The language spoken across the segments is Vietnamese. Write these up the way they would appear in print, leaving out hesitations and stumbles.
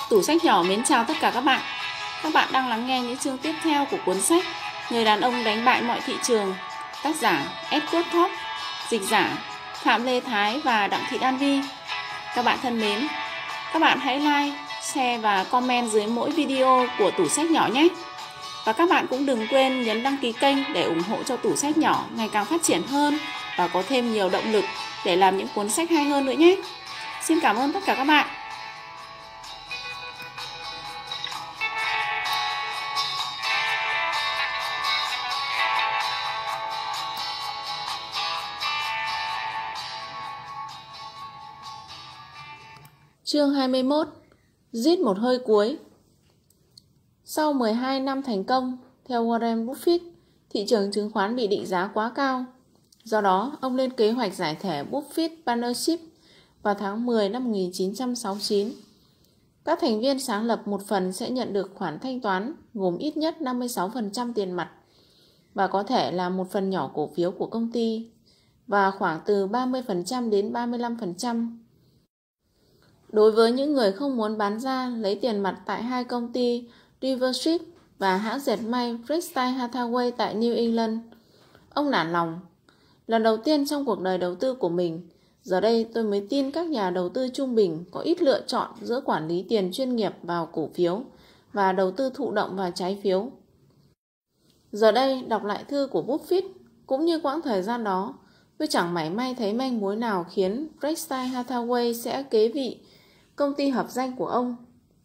Tủ sách nhỏ mến chào tất cả các bạn. Các bạn đang lắng nghe những chương tiếp theo của cuốn sách Người đàn ông đánh bại mọi thị trường, tác giả Edward Thorp, dịch giả Phạm Lê Thái và Đặng Thị Đan Vi. Các bạn thân mến, các bạn hãy like, share và comment dưới mỗi video của tủ sách nhỏ nhé. Và các bạn cũng đừng quên nhấn đăng ký kênh để ủng hộ cho tủ sách nhỏ ngày càng phát triển hơn và có thêm nhiều động lực để làm những cuốn sách hay hơn nữa nhé. Xin cảm ơn tất cả các bạn. Chương 21. Giết một hơi cuối. Sau 12 năm thành công, theo Warren Buffett, thị trường chứng khoán bị định giá quá cao. Do đó, ông lên kế hoạch giải thể Buffett Partnership vào tháng 10 năm 1969. Các thành viên sáng lập một phần sẽ nhận được khoản thanh toán gồm ít nhất 56% tiền mặt và có thể là một phần nhỏ cổ phiếu của công ty và khoảng từ 30% đến 35%. Đối với những người không muốn bán ra lấy tiền mặt tại hai công ty Rivership và hãng dệt may Berkshire Hathaway tại New England, ông nản lòng. Lần đầu tiên trong cuộc đời đầu tư của mình, giờ đây tôi mới tin các nhà đầu tư trung bình có ít lựa chọn giữa quản lý tiền chuyên nghiệp vào cổ phiếu và đầu tư thụ động vào trái phiếu. Giờ đây, đọc lại thư của Buffett cũng như quãng thời gian đó, tôi chẳng mảy may thấy manh mối nào khiến Berkshire Hathaway sẽ kế vị công ty hợp danh của ông.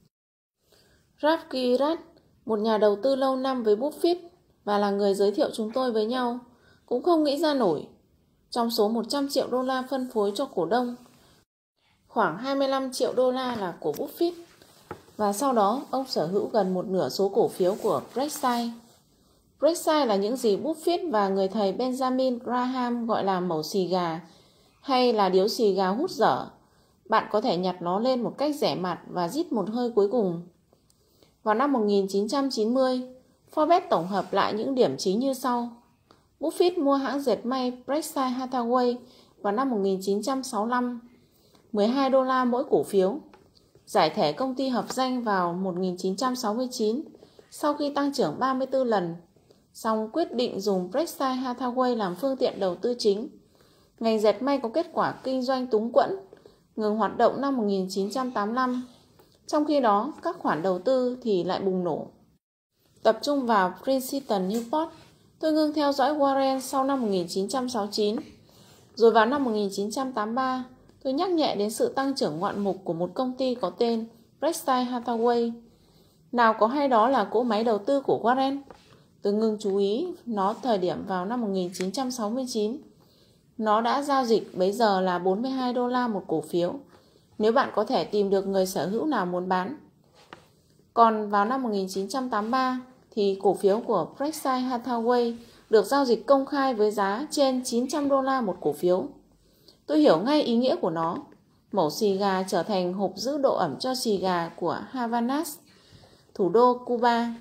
Ralph Girard, một nhà đầu tư lâu năm với Buffett và là người giới thiệu chúng tôi với nhau, cũng không nghĩ ra nổi. Trong số 100 triệu đô la phân phối cho cổ đông, khoảng 25 triệu đô la là của Buffett, và sau đó ông sở hữu gần một nửa số cổ phiếu của Berkshire. Berkshire là những gì Buffett và người thầy Benjamin Graham gọi là mẩu xì gà, hay là điếu xì gà hút dở. Bạn có thể nhặt nó lên một cách rẻ mạt và rít một hơi cuối cùng. Vào năm 1990, Forbes tổng hợp lại những điểm chính như sau. Buffett mua hãng dệt may Berkshire Hathaway vào năm 1965, 12 đô la mỗi cổ phiếu. Giải thể công ty hợp danh vào 1969 sau khi tăng trưởng 34 lần, song quyết định dùng Berkshire Hathaway làm phương tiện đầu tư chính. Ngành dệt may có kết quả kinh doanh túng quẫn, ngừng hoạt động năm 1985. Trong khi đó, các khoản đầu tư thì lại bùng nổ. Tập trung vào Princeton Newport, tôi ngưng theo dõi Warren sau năm 1969. Rồi vào năm 1983, tôi nhắc nhẹ đến sự tăng trưởng ngoạn mục của một công ty có tên Berkshire Hathaway. Nào có hay đó là cỗ máy đầu tư của Warren. Tôi ngưng chú ý nó thời điểm vào năm 1969. Nó đã giao dịch bấy giờ là 42 đô la một cổ phiếu, nếu bạn có thể tìm được người sở hữu nào muốn bán. Còn vào năm 1983 thì cổ phiếu của Berkshire Hathaway được giao dịch công khai với giá trên 900 đô la một cổ phiếu. Tôi hiểu ngay ý nghĩa của nó. Mẩu xì gà trở thành hộp giữ độ ẩm cho xì gà của Havanas, thủ đô Cuba.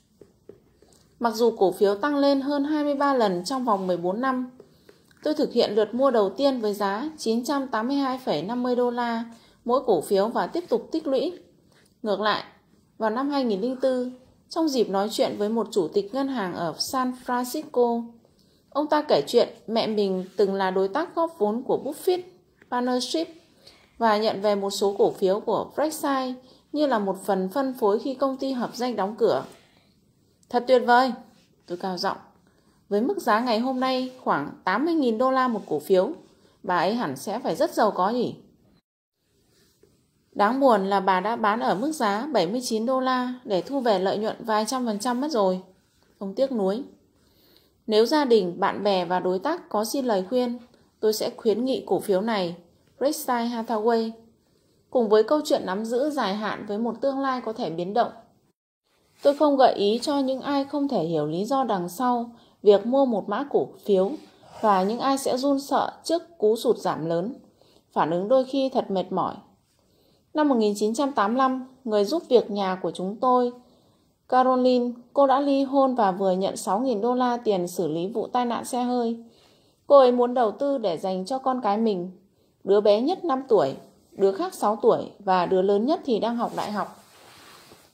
Mặc dù cổ phiếu tăng lên hơn 23 lần trong vòng 14 năm, tôi thực hiện lượt mua đầu tiên với giá 982,50 đô la mỗi cổ phiếu và tiếp tục tích lũy. Ngược lại, vào năm 2004, trong dịp nói chuyện với một chủ tịch ngân hàng ở San Francisco, ông ta kể chuyện mẹ mình từng là đối tác góp vốn của Buffett Partnership và nhận về một số cổ phiếu của Berkshire như là một phần phân phối khi công ty hợp danh đóng cửa. Thật tuyệt vời, tôi cao giọng. Với mức giá ngày hôm nay khoảng 80.000 đô la một cổ phiếu, bà ấy hẳn sẽ phải rất giàu có nhỉ? Đáng buồn là bà đã bán ở mức giá 79 đô la để thu về lợi nhuận vài trăm % mất rồi. Ông tiếc nuối. Nếu gia đình, bạn bè và đối tác có xin lời khuyên, tôi sẽ khuyến nghị cổ phiếu này, Berkshire Hathaway, cùng với câu chuyện nắm giữ dài hạn với một tương lai có thể biến động. Tôi không gợi ý cho những ai không thể hiểu lý do đằng sau việc mua một mã cổ phiếu và những ai sẽ run sợ trước cú sụt giảm lớn. Phản ứng đôi khi thật mệt mỏi. Năm 1985, người giúp việc nhà của chúng tôi, Caroline, cô đã ly hôn và vừa nhận 6.000 đô la tiền xử lý vụ tai nạn xe hơi. Cô ấy muốn đầu tư để dành cho con cái mình, đứa bé nhất 5 tuổi, đứa khác 6 tuổi và đứa lớn nhất thì đang học đại học.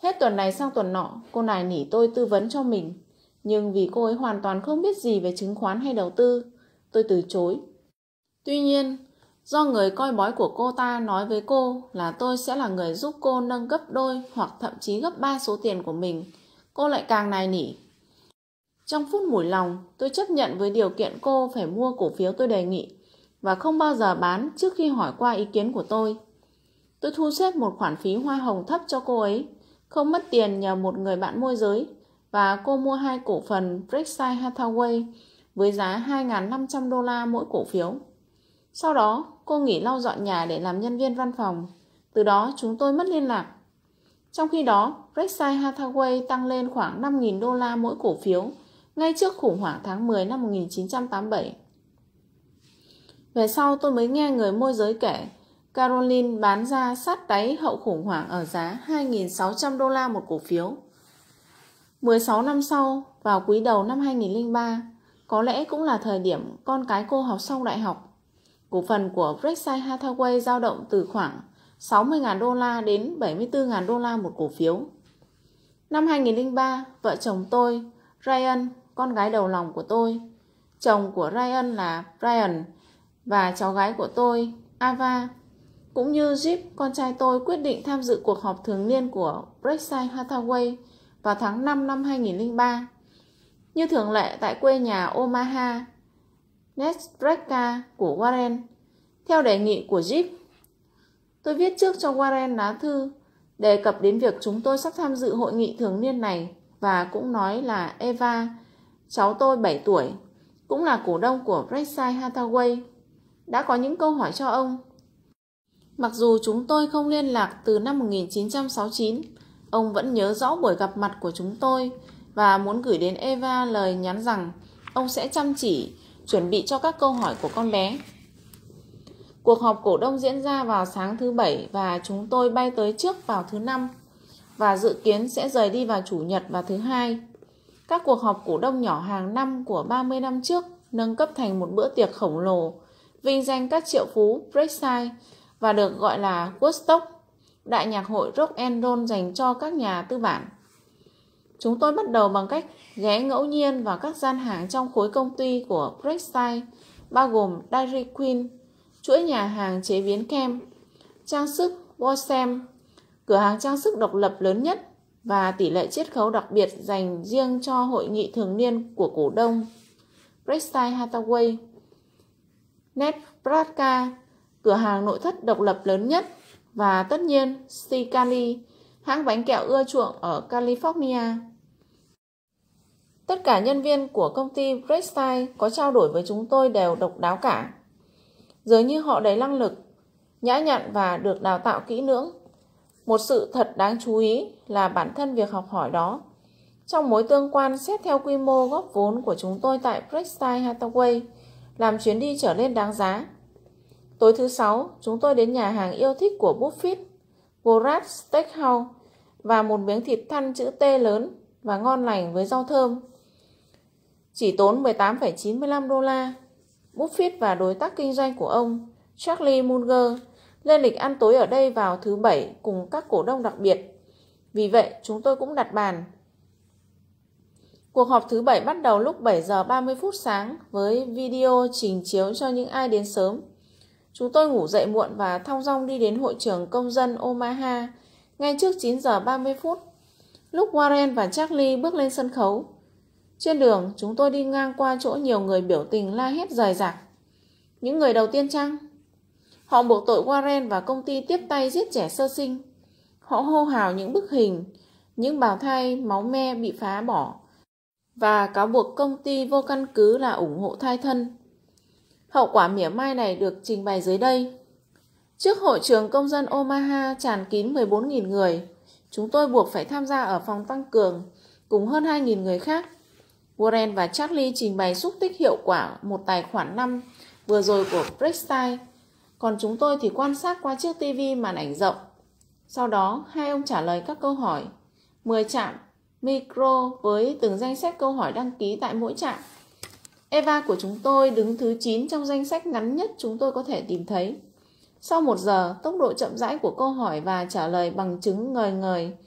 Hết tuần này sang tuần nọ, cô nài nỉ tôi tư vấn cho mình. Nhưng vì cô ấy hoàn toàn không biết gì về chứng khoán hay đầu tư, tôi từ chối. Tuy nhiên, do người coi bói của cô ta nói với cô là tôi sẽ là người giúp cô nâng gấp đôi hoặc thậm chí gấp 3 số tiền của mình, cô lại càng nài nỉ. Trong phút mủi lòng, tôi chấp nhận với điều kiện cô phải mua cổ phiếu tôi đề nghị và không bao giờ bán trước khi hỏi qua ý kiến của tôi. Tôi thu xếp một khoản phí hoa hồng thấp cho cô ấy, không mất tiền nhờ một người bạn môi giới, và cô mua 2 cổ phần Berkshire Hathaway với giá 2.500 đô la mỗi cổ phiếu. Sau đó, cô nghỉ lau dọn nhà để làm nhân viên văn phòng. Từ đó chúng tôi mất liên lạc. Trong khi đó, Berkshire Hathaway tăng lên khoảng 5.000 đô la mỗi cổ phiếu ngay trước khủng hoảng tháng 10 năm 1987. Về sau tôi mới nghe người môi giới kể Caroline bán ra sát đáy hậu khủng hoảng ở giá 2.600 đô la một cổ phiếu. 16 năm sau, vào quý đầu năm 2003, có lẽ cũng là thời điểm con cái cô học xong đại học, cổ phần của Berkshire Hathaway dao động từ khoảng 60.000 đô la đến 74.000 đô la một cổ phiếu. Năm 2003, vợ chồng tôi, Ryan, con gái đầu lòng của tôi, chồng của Ryan là Brian, và cháu gái của tôi, Ava, cũng như Jeep, con trai tôi, quyết định tham dự cuộc họp thường niên của Berkshire Hathaway vào tháng 5 năm 2003. Như thường lệ tại quê nhà Omaha, Nebraska của Warren, theo đề nghị của Jeep. Tôi viết trước cho Warren lá thư đề cập đến việc chúng tôi sắp tham dự hội nghị thường niên này, và cũng nói là Eva, cháu tôi 7 tuổi, cũng là cổ đông của Berkshire Hathaway, đã có những câu hỏi cho ông. Mặc dù chúng tôi không liên lạc từ năm 1969, ông vẫn nhớ rõ buổi gặp mặt của chúng tôi và muốn gửi đến Eva lời nhắn rằng ông sẽ chăm chỉ chuẩn bị cho các câu hỏi của con bé. Cuộc họp cổ đông diễn ra vào sáng thứ Bảy và chúng tôi bay tới trước vào thứ Năm và dự kiến sẽ rời đi vào Chủ nhật và thứ Hai. Các cuộc họp cổ đông nhỏ hàng năm của 30 năm trước nâng cấp thành một bữa tiệc khổng lồ vinh danh các triệu phú Berkshire và được gọi là Woodstock, đại nhạc hội rock and roll dành cho các nhà tư bản. Chúng tôi bắt đầu bằng cách ghé ngẫu nhiên vào các gian hàng trong khối công ty của Berkshire, bao gồm Dairy Queen, chuỗi nhà hàng chế biến kem, trang sức Bossem, cửa hàng trang sức độc lập lớn nhất và tỷ lệ chiết khấu đặc biệt dành riêng cho hội nghị thường niên của cổ đông Berkshire Hathaway, Nebraska, cửa hàng nội thất độc lập lớn nhất, và tất nhiên Sticali, hãng bánh kẹo ưa chuộng ở California. Tất cả nhân viên của công ty Berkshire có trao đổi với chúng tôi đều độc đáo cả. Dường như họ đầy năng lực, nhã nhặn và được đào tạo kỹ lưỡng. Một sự thật đáng chú ý là bản thân việc học hỏi đó, trong mối tương quan xét theo quy mô góp vốn của chúng tôi tại Berkshire Hathaway, làm chuyến đi trở nên đáng giá. Tối thứ Sáu, chúng tôi đến nhà hàng yêu thích của Buffett, Borat Steakhouse, và một miếng thịt thăn chữ T lớn và ngon lành với rau thơm. Chỉ tốn 18,95 đô la. Buffett và đối tác kinh doanh của ông, Charlie Munger, lên lịch ăn tối ở đây vào thứ Bảy cùng các cổ đông đặc biệt. Vì vậy, chúng tôi cũng đặt bàn. Cuộc họp thứ Bảy bắt đầu lúc 7 giờ 30 phút sáng với video trình chiếu cho những ai đến sớm. Chúng tôi ngủ dậy muộn và thong dong đi đến hội trường công dân Omaha ngay trước 9 giờ 30 phút, lúc Warren và Charlie bước lên sân khấu. Trên đường, chúng tôi đi ngang qua chỗ nhiều người biểu tình la hét rời rạc. Những người đầu tiên chăng? Họ buộc tội Warren và công ty tiếp tay giết trẻ sơ sinh. Họ hô hào những bức hình, những bào thai máu me bị phá bỏ và cáo buộc công ty vô căn cứ là ủng hộ thai thân. Hậu quả mỉa mai này được trình bày dưới đây. Trước hội trường công dân Omaha tràn kín 14.000 người, chúng tôi buộc phải tham gia ở phòng tăng cường cùng hơn 2.000 người khác. Warren và Charlie trình bày xúc tích hiệu quả một tài khoản năm vừa rồi của Berkshire, còn chúng tôi thì quan sát qua chiếc TV màn ảnh rộng. Sau đó, hai ông trả lời các câu hỏi, 10 trạm, micro với từng danh sách câu hỏi đăng ký tại mỗi trạm. Eva của chúng tôi đứng thứ 9 trong danh sách ngắn nhất chúng tôi có thể tìm thấy. Sau 1 giờ, tốc độ chậm rãi của câu hỏi và trả lời bằng chứng ngời ngời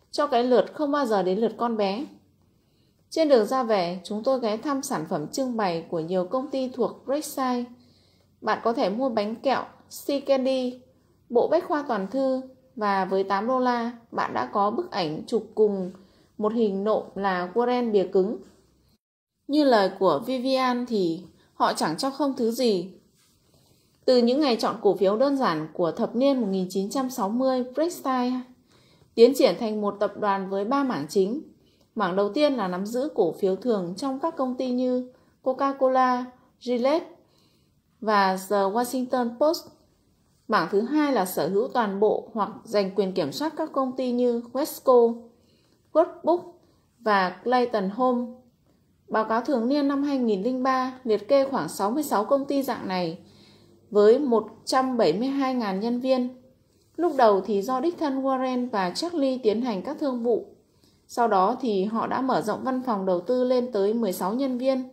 cho cái lượt không bao giờ đến lượt con bé. Trên đường ra về, chúng tôi ghé thăm sản phẩm trưng bày của nhiều công ty thuộc Brexit. Bạn có thể mua bánh kẹo, sea candy, bộ bách khoa toàn thư và với $8 bạn đã có bức ảnh chụp cùng một hình nộm là Warren bìa cứng. Như lời của Vivian thì họ chẳng cho không thứ gì. Từ những ngày chọn cổ phiếu đơn giản của thập niên 1960, Brexit tiến triển thành một tập đoàn với 3 mảng chính. Mảng đầu tiên là nắm giữ cổ phiếu thường trong các công ty như Coca-Cola, Gillette và The Washington Post. Mảng thứ hai là sở hữu toàn bộ hoặc giành quyền kiểm soát các công ty như Wesco, Workbook và Clayton Home. Báo cáo thường niên năm 2003 liệt kê khoảng 66 công ty dạng này với 172.000 nhân viên. Lúc đầu thì do đích thân Warren và Charlie tiến hành các thương vụ. Sau đó thì họ đã mở rộng văn phòng đầu tư lên tới 16 nhân viên.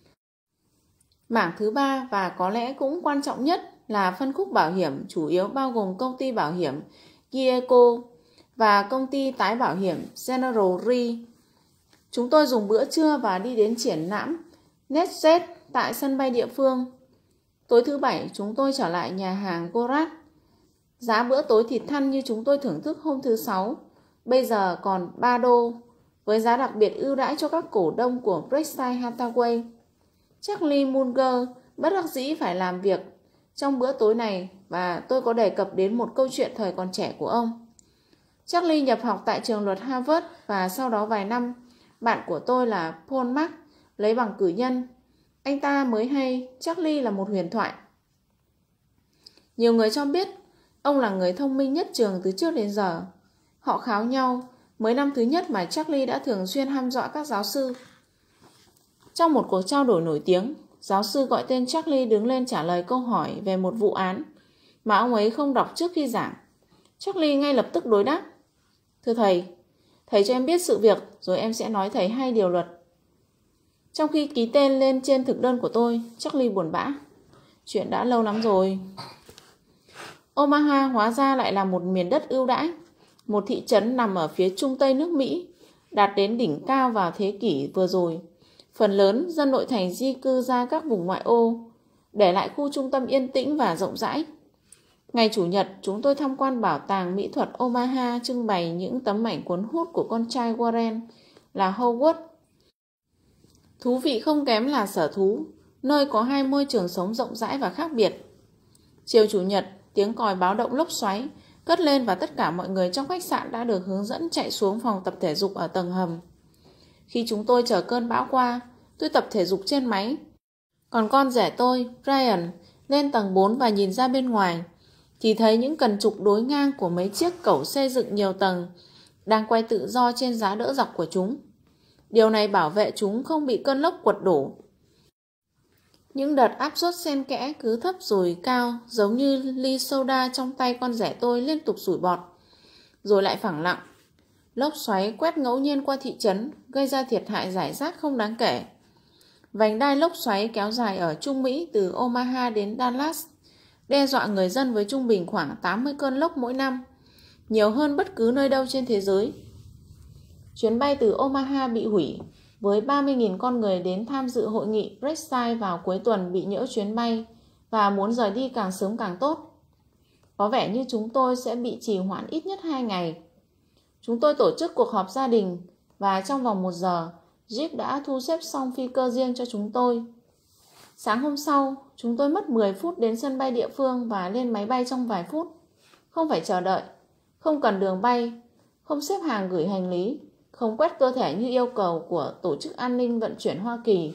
Mảng thứ ba và có lẽ cũng quan trọng nhất là phân khúc bảo hiểm, chủ yếu bao gồm công ty bảo hiểm Geico và công ty tái bảo hiểm General Re. Chúng tôi dùng bữa trưa và đi đến triển lãm NetJet tại sân bay địa phương. Tối thứ Bảy, chúng tôi trở lại nhà hàng Gorat. Giá bữa tối thịt thăn như chúng tôi thưởng thức hôm thứ Sáu bây giờ còn $3 với giá đặc biệt ưu đãi cho các cổ đông của Berkshire Hathaway. Charlie Munger bất đắc dĩ phải làm việc trong bữa tối này và tôi có đề cập đến một câu chuyện thời còn trẻ của ông. Charlie nhập học tại trường luật Harvard và sau đó vài năm, bạn của tôi là Paul Mark lấy bằng cử nhân. Anh ta mới hay Charlie là một huyền thoại. Nhiều người cho biết ông là người thông minh nhất trường từ trước đến giờ. Họ kháo nhau mới năm thứ nhất mà Charlie đã thường xuyên hăm dọa các giáo sư. Trong một cuộc trao đổi nổi tiếng, giáo sư gọi tên Charlie đứng lên trả lời câu hỏi về một vụ án mà ông ấy không đọc trước khi giảng. Charlie ngay lập tức đối đáp: "Thưa thầy, thầy cho em biết sự việc rồi em sẽ nói thầy 2 điều luật." Trong khi ký tên lên trên thực đơn của tôi, Charlie buồn bã: "Chuyện đã lâu lắm rồi." Omaha hóa ra lại là một miền đất ưu đãi, một thị trấn nằm ở phía trung tây nước Mỹ, đạt đến đỉnh cao vào thế kỷ vừa rồi. Phần lớn dân nội thành di cư ra các vùng ngoại ô, để lại khu trung tâm yên tĩnh và rộng rãi. Ngày Chủ nhật, chúng tôi tham quan bảo tàng mỹ thuật Omaha trưng bày những tấm ảnh cuốn hút của con trai Warren là Howard. Thú vị không kém là sở thú, nơi có 2 môi trường sống rộng rãi và khác biệt. Chiều Chủ nhật, tiếng còi báo động lốc xoáy cất lên và tất cả mọi người trong khách sạn đã được hướng dẫn chạy xuống phòng tập thể dục ở tầng hầm. Khi chúng tôi chờ cơn bão qua, tôi tập thể dục trên máy. Còn con rể tôi, Brian, lên tầng 4 và nhìn ra bên ngoài, thì thấy những cần trục đối ngang của mấy chiếc cẩu xây dựng nhiều tầng đang quay tự do trên giá đỡ dọc của chúng. Điều này bảo vệ chúng không bị cơn lốc quật đổ. Những đợt áp suất xen kẽ cứ thấp rồi cao, giống như ly soda trong tay con rể tôi liên tục sủi bọt, rồi lại phẳng lặng. Lốc xoáy quét ngẫu nhiên qua thị trấn, gây ra thiệt hại rải rác không đáng kể. Vành đai lốc xoáy kéo dài ở Trung Mỹ từ Omaha đến Dallas, đe dọa người dân với trung bình khoảng 80 cơn lốc mỗi năm, nhiều hơn bất cứ nơi đâu trên thế giới. Chuyến bay từ Omaha bị hủy, với 30.000 con người đến tham dự hội nghị Brexit vào cuối tuần bị nhỡ chuyến bay và muốn rời đi càng sớm càng tốt. Có vẻ như chúng tôi sẽ bị trì hoãn ít nhất 2 ngày. Chúng tôi tổ chức cuộc họp gia đình và trong vòng 1 giờ, Jeep đã thu xếp xong phi cơ riêng cho chúng tôi. Sáng hôm sau, chúng tôi mất 10 phút đến sân bay địa phương và lên máy bay trong vài phút. Không phải chờ đợi, không cần đường bay, không xếp hàng gửi hành lý, không quét cơ thể như yêu cầu của Tổ chức An ninh Vận chuyển Hoa Kỳ.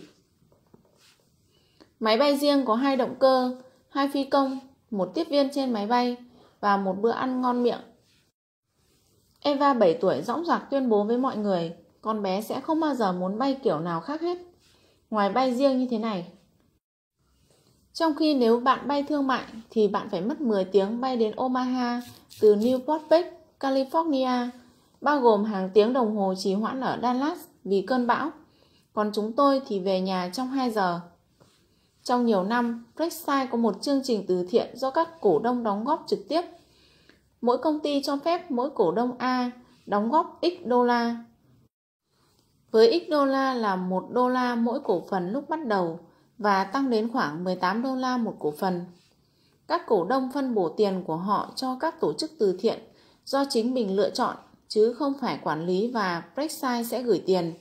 Máy bay riêng có 2 động cơ, 2 phi công, 1 tiếp viên trên máy bay và một bữa ăn ngon miệng. Eva 7 tuổi dõng dạc tuyên bố với mọi người con bé sẽ không bao giờ muốn bay kiểu nào khác hết, ngoài bay riêng như thế này. Trong khi nếu bạn bay thương mại thì bạn phải mất 10 tiếng bay đến Omaha từ Newport Beach, California, bao gồm hàng tiếng đồng hồ trì hoãn ở Dallas vì cơn bão. Còn chúng tôi thì về nhà trong 2 giờ. Trong nhiều năm, Brexit có một chương trình từ thiện do các cổ đông đóng góp trực tiếp. Mỗi công ty cho phép mỗi cổ đông A đóng góp X đô la. Với X đô la là $1 mỗi cổ phần lúc bắt đầu và tăng đến khoảng $18 một cổ phần. Các cổ đông phân bổ tiền của họ cho các tổ chức từ thiện do chính mình lựa chọn, chứ không phải quản lý và Brexit sẽ gửi tiền.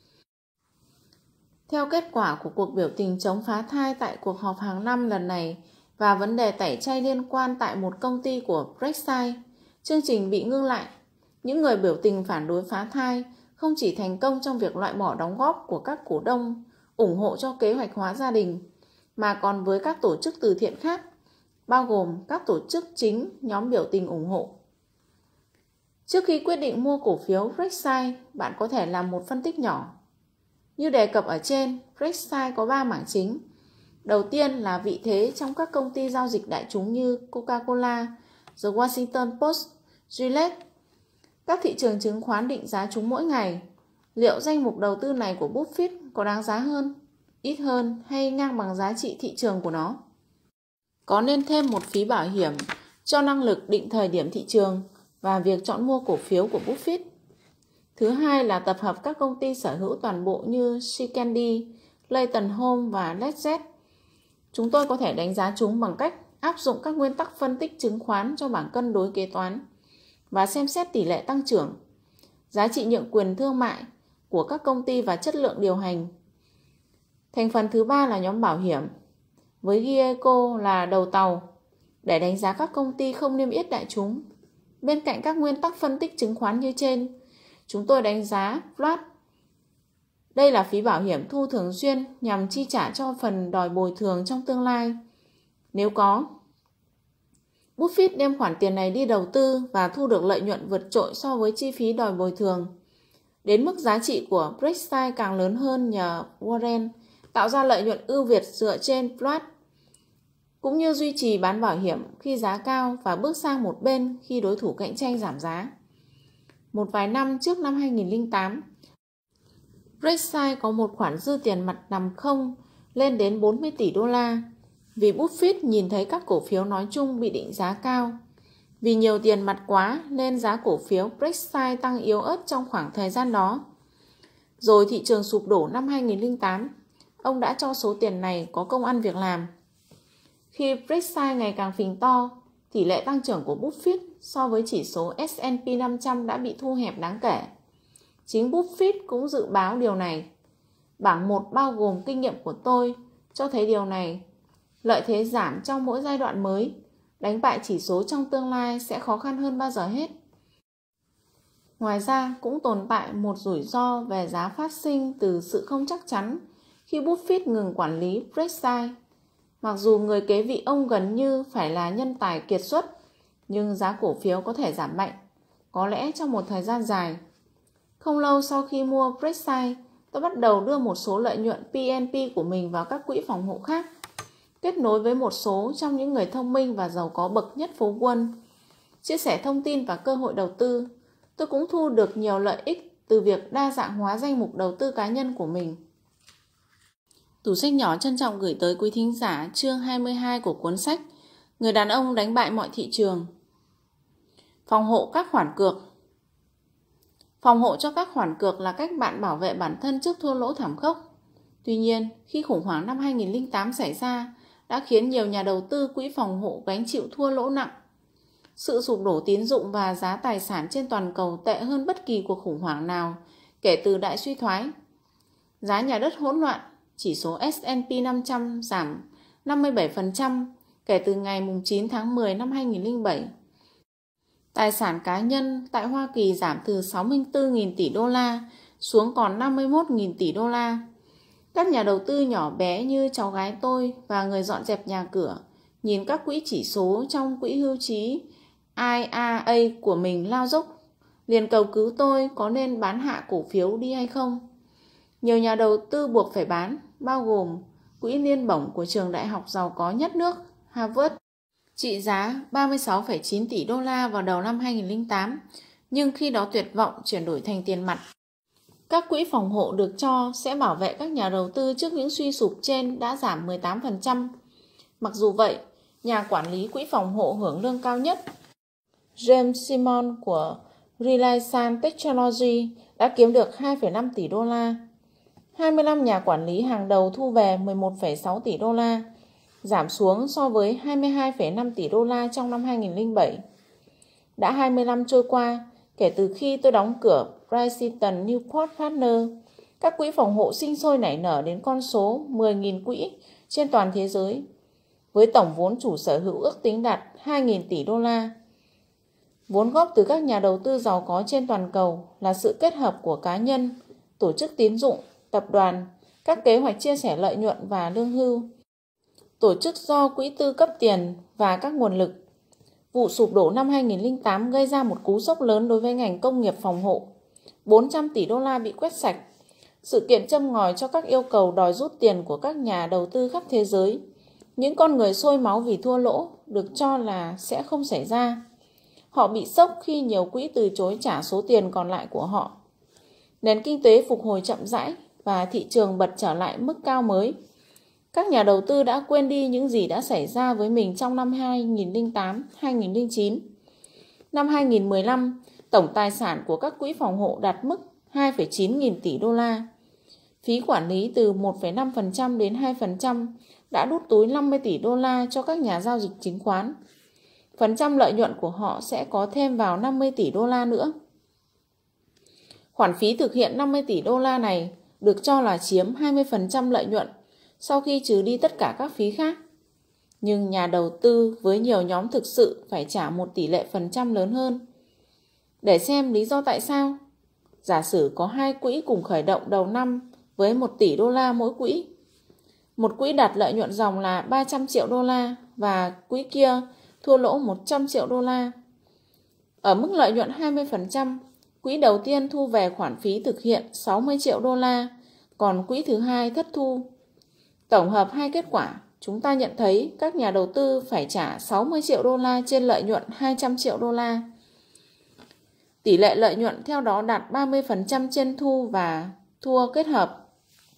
Theo kết quả của cuộc biểu tình chống phá thai tại cuộc họp hàng năm lần này và vấn đề tẩy chay liên quan tại một công ty của Brexit, chương trình bị ngưng lại. Những người biểu tình phản đối phá thai không chỉ thành công trong việc loại bỏ đóng góp của các cổ đông ủng hộ cho kế hoạch hóa gia đình, mà còn với các tổ chức từ thiện khác, bao gồm các tổ chức chính nhóm biểu tình ủng hộ. Trước khi quyết định mua cổ phiếu Brexit, bạn có thể làm một phân tích nhỏ. Như đề cập ở trên, Brexit có 3 mảng chính. Đầu tiên là vị thế trong các công ty giao dịch đại chúng như Coca-Cola, The Washington Post, Gillette. Các thị trường chứng khoán định giá chúng mỗi ngày. Liệu danh mục đầu tư này của Buffett có đáng giá hơn, ít hơn hay ngang bằng giá trị thị trường của nó? Có nên thêm một phí bảo hiểm cho năng lực định thời điểm thị trường và việc chọn mua cổ phiếu của Buffett? Thứ hai là tập hợp các công ty sở hữu toàn bộ như Sicandi, Layton Home và Let's. Chúng tôi có thể đánh giá chúng bằng cách áp dụng các nguyên tắc phân tích chứng khoán cho bảng cân đối kế toán và xem xét tỷ lệ tăng trưởng, giá trị nhượng quyền thương mại của các công ty và chất lượng điều hành. Thành phần thứ ba là nhóm bảo hiểm, với GEICO là đầu tàu, để đánh giá các công ty không niêm yết đại chúng. Bên cạnh các nguyên tắc phân tích chứng khoán như trên, chúng tôi đánh giá FLOAT. Đây là phí bảo hiểm thu thường xuyên nhằm chi trả cho phần đòi bồi thường trong tương lai. Nếu có, Buffett đem khoản tiền này đi đầu tư và thu được lợi nhuận vượt trội so với chi phí đòi bồi thường. Đến mức giá trị của Brexit càng lớn hơn nhờ Warren tạo ra lợi nhuận ưu việt dựa trên FLOAT, cũng như duy trì bán bảo hiểm khi giá cao và bước sang một bên khi đối thủ cạnh tranh giảm giá. Một vài năm trước năm 2008, Brexit có một khoản dư tiền mặt nằm không lên đến 40 tỷ đô la vì Buffett nhìn thấy các cổ phiếu nói chung bị định giá cao. Vì nhiều tiền mặt quá nên giá cổ phiếu Brexit tăng yếu ớt trong khoảng thời gian đó. Rồi thị trường sụp đổ năm 2008, ông đã cho số tiền này có công ăn việc làm. Khi Brexit ngày càng phình to, tỷ lệ tăng trưởng của Buffett so với chỉ số S&P 500 đã bị thu hẹp đáng kể. Chính Buffett cũng dự báo điều này. Bảng 1 bao gồm kinh nghiệm của tôi cho thấy điều này. Lợi thế giảm trong mỗi giai đoạn mới. Đánh bại chỉ số trong tương lai sẽ khó khăn hơn bao giờ hết. Ngoài ra cũng tồn tại một rủi ro về giá phát sinh từ sự không chắc chắn khi Buffett ngừng quản lý Brexit. Mặc dù người kế vị ông gần như phải là nhân tài kiệt xuất, nhưng giá cổ phiếu có thể giảm mạnh, có lẽ trong một thời gian dài. Không lâu sau khi mua Brexit, tôi bắt đầu đưa một số lợi nhuận PNP của mình vào các quỹ phòng hộ khác. Kết nối với một số trong những người thông minh và giàu có bậc nhất phố Wall, chia sẻ thông tin và cơ hội đầu tư. Tôi cũng thu được nhiều lợi ích từ việc đa dạng hóa danh mục đầu tư cá nhân của mình. Tủ sách nhỏ trân trọng gửi tới quý thính giả chương 22 của cuốn sách Người đàn ông đánh bại mọi thị trường. Phòng hộ các khoản cược. Phòng hộ cho các khoản cược là cách bạn bảo vệ bản thân trước thua lỗ thảm khốc. Tuy nhiên, khi khủng hoảng năm 2008 xảy ra, đã khiến nhiều nhà đầu tư quỹ phòng hộ gánh chịu thua lỗ nặng. Sự sụp đổ tín dụng và giá tài sản trên toàn cầu tệ hơn bất kỳ cuộc khủng hoảng nào kể từ đại suy thoái. Giá nhà đất hỗn loạn, chỉ số S&P 500 giảm 57% kể từ ngày 9 tháng 10 năm 2007. Tài sản cá nhân tại Hoa Kỳ giảm từ 64.000 tỷ đô la xuống còn 51.000 tỷ đô la. Các nhà đầu tư nhỏ bé như cháu gái tôi và người dọn dẹp nhà cửa nhìn các quỹ chỉ số trong quỹ hưu trí IRA của mình lao dốc, liền cầu cứu tôi có nên bán hạ cổ phiếu đi hay không. Nhiều nhà đầu tư buộc phải bán, bao gồm quỹ niên bổng của trường đại học giàu có nhất nước Harvard, trị giá 36,9 tỷ đô la vào đầu năm 2008, nhưng khi đó tuyệt vọng chuyển đổi thành tiền mặt. Các quỹ phòng hộ được cho sẽ bảo vệ các nhà đầu tư trước những suy sụp trên đã giảm 18%. Mặc dù vậy, nhà quản lý quỹ phòng hộ hưởng lương cao nhất, James Simon của Reliance Technology đã kiếm được 2,5 tỷ đô la. 25 nhà quản lý hàng đầu thu về 11,6 tỷ đô la, giảm xuống so với 22,5 tỷ đô la trong năm 2007. Đã 20 năm trôi qua kể từ khi tôi đóng cửa Bridgeton Newport Partners, các quỹ phòng hộ sinh sôi nảy nở đến con số 10.000 quỹ trên toàn thế giới, với tổng vốn chủ sở hữu ước tính đạt 2.000 tỷ đô la. Vốn góp từ các nhà đầu tư giàu có trên toàn cầu là sự kết hợp của cá nhân, tổ chức tín dụng, tập đoàn, các kế hoạch chia sẻ lợi nhuận và lương hưu, tổ chức do quỹ tư cấp tiền và các nguồn lực. Vụ sụp đổ năm 2008 gây ra một cú sốc lớn đối với ngành công nghiệp phòng hộ. 400 tỷ đô la bị quét sạch. Sự kiện châm ngòi cho các yêu cầu đòi rút tiền của các nhà đầu tư khắp thế giới. Những con người sôi máu vì thua lỗ được cho là sẽ không xảy ra. Họ bị sốc khi nhiều quỹ từ chối trả số tiền còn lại của họ. Nền kinh tế phục hồi chậm rãi và thị trường bật trở lại mức cao mới. Các nhà đầu tư đã quên đi những gì đã xảy ra với mình trong năm 2008-2009. Năm 2015, tổng tài sản của các quỹ phòng hộ đạt mức 2,9 nghìn tỷ đô la. Phí quản lý từ 1,5% đến 2% đã đút túi 50 tỷ đô la cho các nhà giao dịch chứng khoán. Phần trăm lợi nhuận của họ sẽ có thêm vào 50 tỷ đô la nữa. Khoản phí thực hiện 50 tỷ đô la này được cho là chiếm 20% lợi nhuận sau khi trừ đi tất cả các phí khác. Nhưng nhà đầu tư với nhiều nhóm thực sự phải trả một tỷ lệ phần trăm lớn hơn. Để xem lý do tại sao, giả sử có 2 quỹ cùng khởi động đầu năm với 1 tỷ đô la mỗi quỹ. Một quỹ đạt lợi nhuận ròng là 300 triệu đô la và quỹ kia thua lỗ 100 triệu đô la. Ở mức lợi nhuận 20%, quỹ đầu tiên thu về khoản phí thực hiện 60 triệu đô la, còn quỹ thứ hai thất thu. Tổng hợp hai kết quả, chúng ta nhận thấy các nhà đầu tư phải trả 60 triệu đô la trên lợi nhuận 200 triệu đô la. Tỷ lệ lợi nhuận theo đó đạt 30% trên thu và thua kết hợp.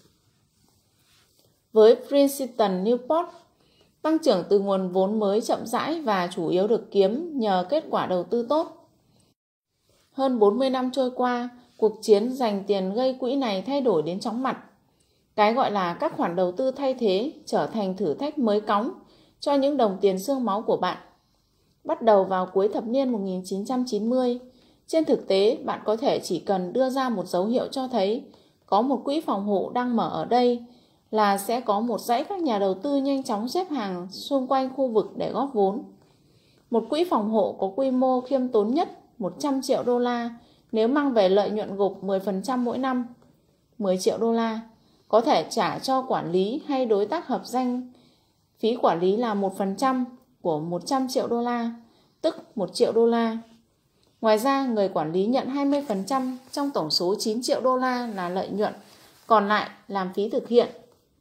Với Bridgeton Newport, tăng trưởng từ nguồn vốn mới chậm rãi và chủ yếu được kiếm nhờ kết quả đầu tư tốt. Hơn 40 năm trôi qua, cuộc chiến giành tiền gây quỹ này thay đổi đến chóng mặt. Cái gọi là các khoản đầu tư thay thế trở thành thử thách mới cóng cho những đồng tiền xương máu của bạn. Bắt đầu vào cuối thập niên 1990, trên thực tế bạn có thể chỉ cần đưa ra một dấu hiệu cho thấy có một quỹ phòng hộ đang mở ở đây là sẽ có một dãy các nhà đầu tư nhanh chóng xếp hàng xung quanh khu vực để góp vốn. Một quỹ phòng hộ có quy mô khiêm tốn nhất 100 triệu đô la nếu mang về lợi nhuận gộp 10% mỗi năm, 10 triệu đô la, có thể trả cho quản lý hay đối tác hợp danh. Phí quản lý là 1% của 100 triệu đô la, tức 1 triệu đô la. Ngoài ra, người quản lý nhận 20% trong tổng số 9 triệu đô la là lợi nhuận, còn lại làm phí thực hiện.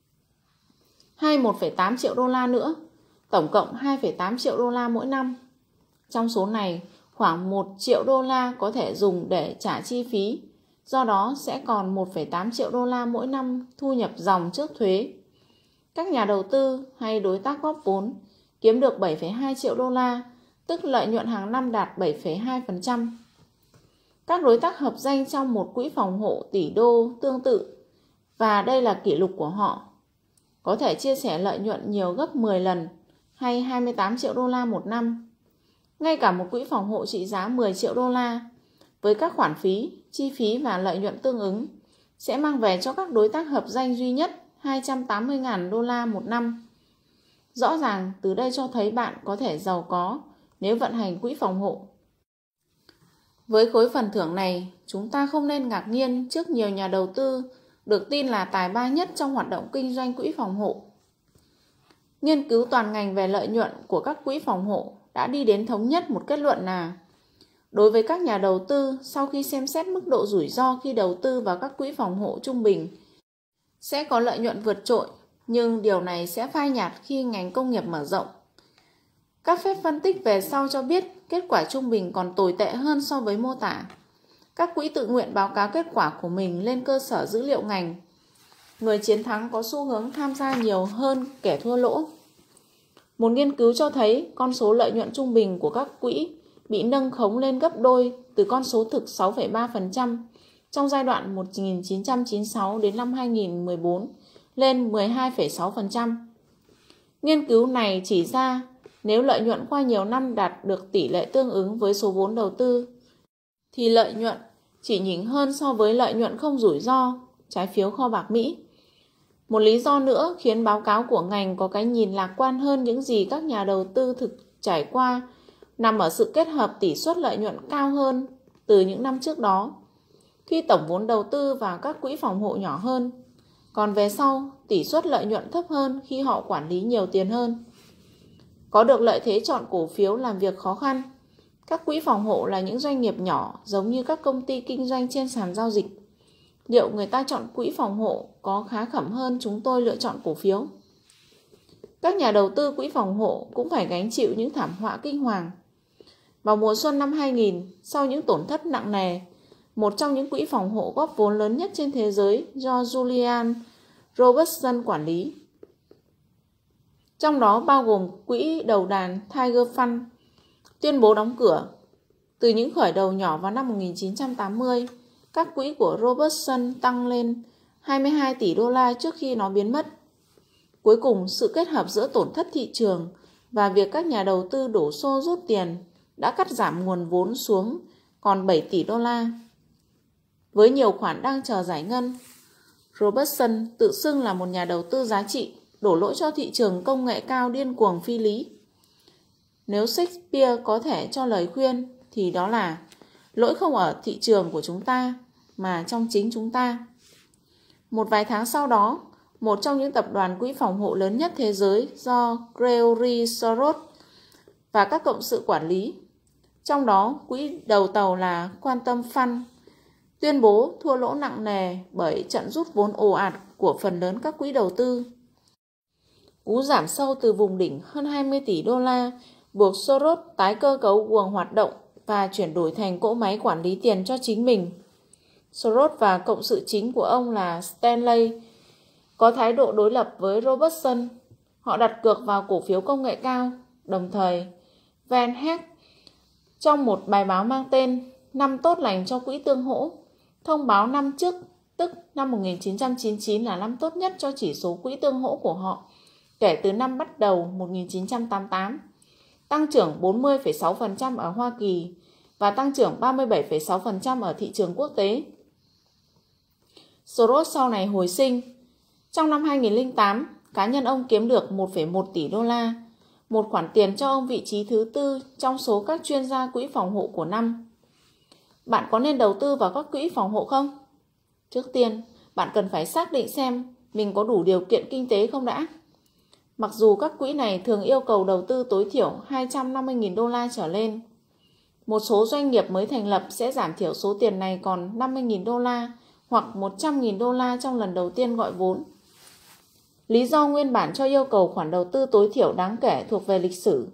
Hay 1,8 triệu đô la nữa, tổng cộng 2,8 triệu đô la mỗi năm. Trong số này, khoảng 1 triệu đô la có thể dùng để trả chi phí, do đó sẽ còn 1,8 triệu đô la mỗi năm thu nhập ròng trước thuế. Các nhà đầu tư hay đối tác góp vốn kiếm được 7,2 triệu đô la, tức lợi nhuận hàng năm đạt 7,2%. Các đối tác hợp danh trong một quỹ phòng hộ tỷ đô tương tự, và đây là kỷ lục của họ, có thể chia sẻ lợi nhuận nhiều gấp 10 lần hay 28 triệu đô la một năm. Ngay cả một quỹ phòng hộ trị giá 10 triệu đô la với các khoản phí, chi phí và lợi nhuận tương ứng sẽ mang về cho các đối tác hợp danh duy nhất 280.000 đô la một năm. Rõ ràng từ đây cho thấy bạn có thể giàu có nếu vận hành quỹ phòng hộ. Với khối phần thưởng này, chúng ta không nên ngạc nhiên trước nhiều nhà đầu tư được tin là tài ba nhất trong hoạt động kinh doanh quỹ phòng hộ. Nghiên cứu toàn ngành về lợi nhuận của các quỹ phòng hộ đã đi đến thống nhất một kết luận là đối với các nhà đầu tư, sau khi xem xét mức độ rủi ro khi đầu tư vào các quỹ phòng hộ trung bình, sẽ có lợi nhuận vượt trội, nhưng điều này sẽ phai nhạt khi ngành công nghiệp mở rộng. Các phép phân tích về sau cho biết kết quả trung bình còn tồi tệ hơn so với mô tả. Các quỹ tự nguyện báo cáo kết quả của mình lên cơ sở dữ liệu ngành. Người chiến thắng có xu hướng tham gia nhiều hơn kẻ thua lỗ. Một nghiên cứu cho thấy con số lợi nhuận trung bình của các quỹ bị nâng khống lên gấp đôi từ con số thực 6,3% trong giai đoạn 1996 đến năm 2014 lên 12,6%. Nghiên cứu này chỉ ra nếu lợi nhuận qua nhiều năm đạt được tỷ lệ tương ứng với số vốn đầu tư, thì lợi nhuận chỉ nhỉnh hơn so với lợi nhuận không rủi ro, trái phiếu kho bạc Mỹ. Một lý do nữa khiến báo cáo của ngành có cái nhìn lạc quan hơn những gì các nhà đầu tư thực trải qua nằm ở sự kết hợp tỷ suất lợi nhuận cao hơn từ những năm trước đó, khi tổng vốn đầu tư vào các quỹ phòng hộ nhỏ hơn. Còn về sau, tỷ suất lợi nhuận thấp hơn khi họ quản lý nhiều tiền hơn. Có được lợi thế chọn cổ phiếu làm việc khó khăn. Các quỹ phòng hộ là những doanh nghiệp nhỏ giống như các công ty kinh doanh trên sàn giao dịch. Liệu người ta chọn quỹ phòng hộ có khá khẩm hơn chúng tôi lựa chọn cổ phiếu? Các nhà đầu tư quỹ phòng hộ cũng phải gánh chịu những thảm họa kinh hoàng. Vào mùa xuân năm 2000, sau những tổn thất nặng nề, một trong những quỹ phòng hộ góp vốn lớn nhất trên thế giới do Julian Robertson quản lý, trong đó bao gồm quỹ đầu đàn Tiger Fund, tuyên bố đóng cửa. Từ những khởi đầu nhỏ vào năm 1980, các quỹ của Robertson tăng lên 22 tỷ đô la trước khi nó biến mất. Cuối cùng, sự kết hợp giữa tổn thất thị trường và việc các nhà đầu tư đổ xô rút tiền đã cắt giảm nguồn vốn xuống còn 7 tỷ đô la. Với nhiều khoản đang chờ giải ngân, Robertson tự xưng là một nhà đầu tư giá trị, đổ lỗi cho thị trường công nghệ cao điên cuồng phi lý. Nếu Shakespeare có thể cho lời khuyên thì đó là lỗi không ở thị trường của chúng ta mà trong chính chúng ta. Một vài tháng sau đó, một trong những tập đoàn quỹ phòng hộ lớn nhất thế giới do Gregory Soros và các cộng sự quản lý, trong đó quỹ đầu tàu là Quantum Fund, tuyên bố thua lỗ nặng nề bởi trận rút vốn ồ ạt của phần lớn các quỹ đầu tư. Cú giảm sâu từ vùng đỉnh hơn 20 tỷ đô la buộc Soros tái cơ cấu guồng hoạt động và chuyển đổi thành cỗ máy quản lý tiền cho chính mình. Soros và cộng sự chính của ông là Stanley có thái độ đối lập với Robertson. Họ đặt cược vào cổ phiếu công nghệ cao. Đồng thời, Van Heck trong một bài báo mang tên Năm tốt lành cho quỹ tương hỗ thông báo năm trước, tức năm 1999 là năm tốt nhất cho chỉ số quỹ tương hỗ của họ kể từ năm bắt đầu 1988, tăng trưởng 40,6% ở Hoa Kỳ và tăng trưởng 37,6% ở thị trường quốc tế. Soros sau này hồi sinh. Trong năm 2008, cá nhân ông kiếm được 1,1 tỷ đô la, một khoản tiền cho ông vị trí thứ tư trong số các chuyên gia quỹ phòng hộ của năm. Bạn có nên đầu tư vào các quỹ phòng hộ không? Trước tiên, bạn cần phải xác định xem mình có đủ điều kiện kinh tế không đã. Mặc dù các quỹ này thường yêu cầu đầu tư tối thiểu 250.000 đô la trở lên. Một số doanh nghiệp mới thành lập sẽ giảm thiểu số tiền này còn 50.000 đô la hoặc 100.000 đô la trong lần đầu tiên gọi vốn. Lý do nguyên bản cho yêu cầu khoản đầu tư tối thiểu đáng kể thuộc về lịch sử.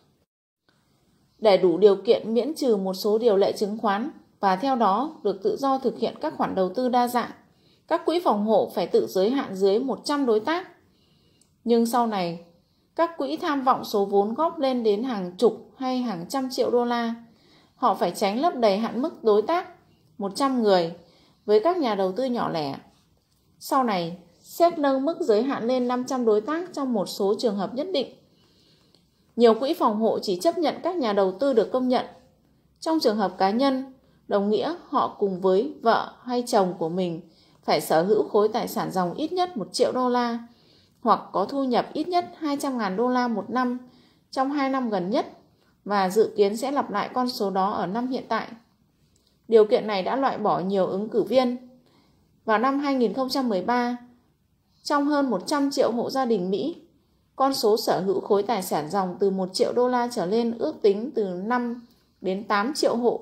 Để đủ điều kiện miễn trừ một số điều lệ chứng khoán và theo đó được tự do thực hiện các khoản đầu tư đa dạng, các quỹ phòng hộ phải tự giới hạn dưới 100 đối tác. Nhưng sau này, các quỹ tham vọng số vốn góp lên đến hàng chục hay hàng trăm triệu đô la. Họ phải tránh lấp đầy hạn mức đối tác 100 người với các nhà đầu tư nhỏ lẻ. Sau này, xét nâng mức giới hạn lên 500 đối tác trong một số trường hợp nhất định. Nhiều quỹ phòng hộ chỉ chấp nhận các nhà đầu tư được công nhận. Trong trường hợp cá nhân, đồng nghĩa họ cùng với vợ hay chồng của mình phải sở hữu khối tài sản ròng ít nhất 1 triệu đô la hoặc có thu nhập ít nhất 200.000 đô la một năm trong 2 năm gần nhất và dự kiến sẽ lặp lại con số đó ở năm hiện tại. Điều kiện này đã loại bỏ nhiều ứng cử viên. Vào năm 2013, trong hơn 100 triệu hộ gia đình Mỹ, con số sở hữu khối tài sản ròng từ 1 triệu đô la trở lên ước tính từ 5 đến 8 triệu hộ.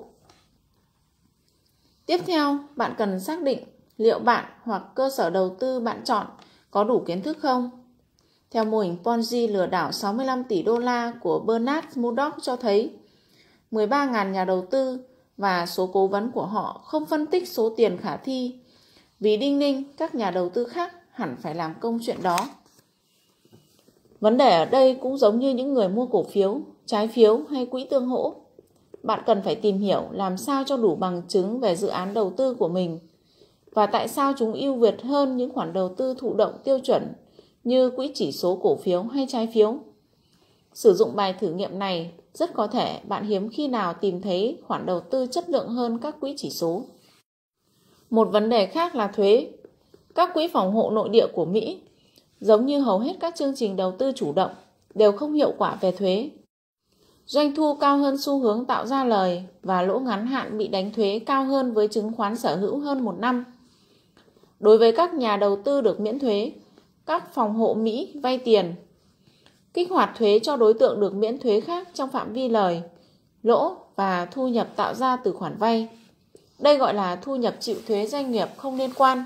Tiếp theo, bạn cần xác định liệu bạn hoặc cơ sở đầu tư bạn chọn có đủ kiến thức không. Theo mô hình Ponzi lừa đảo 65 tỷ đô la của Bernard Murdoch cho thấy 13.000 nhà đầu tư và số cố vấn của họ không phân tích số tiền khả thi vì đinh ninh các nhà đầu tư khác hẳn phải làm công chuyện đó. Vấn đề ở đây cũng giống như những người mua cổ phiếu, trái phiếu hay quỹ tương hỗ. bạn cần phải tìm hiểu làm sao cho đủ bằng chứng về dự án đầu tư của mình và tại sao chúng ưu việt hơn những khoản đầu tư thụ động tiêu chuẩn như quỹ chỉ số cổ phiếu hay trái phiếu. Sử dụng bài thử nghiệm này, rất có thể bạn hiếm khi nào tìm thấy khoản đầu tư chất lượng hơn các quỹ chỉ số. Một vấn đề khác là thuế. Các quỹ phòng hộ nội địa của Mỹ, giống như hầu hết các chương trình đầu tư chủ động, đều không hiệu quả về thuế. Doanh thu cao hơn xu hướng tạo ra lời và lỗ ngắn hạn bị đánh thuế cao hơn với chứng khoán sở hữu hơn 1 năm. Đối với các nhà đầu tư được miễn thuế, các phòng hộ Mỹ vay tiền, kích hoạt thuế cho đối tượng được miễn thuế khác trong phạm vi lời, lỗ và thu nhập tạo ra từ khoản vay. Đây gọi là thu nhập chịu thuế doanh nghiệp không liên quan.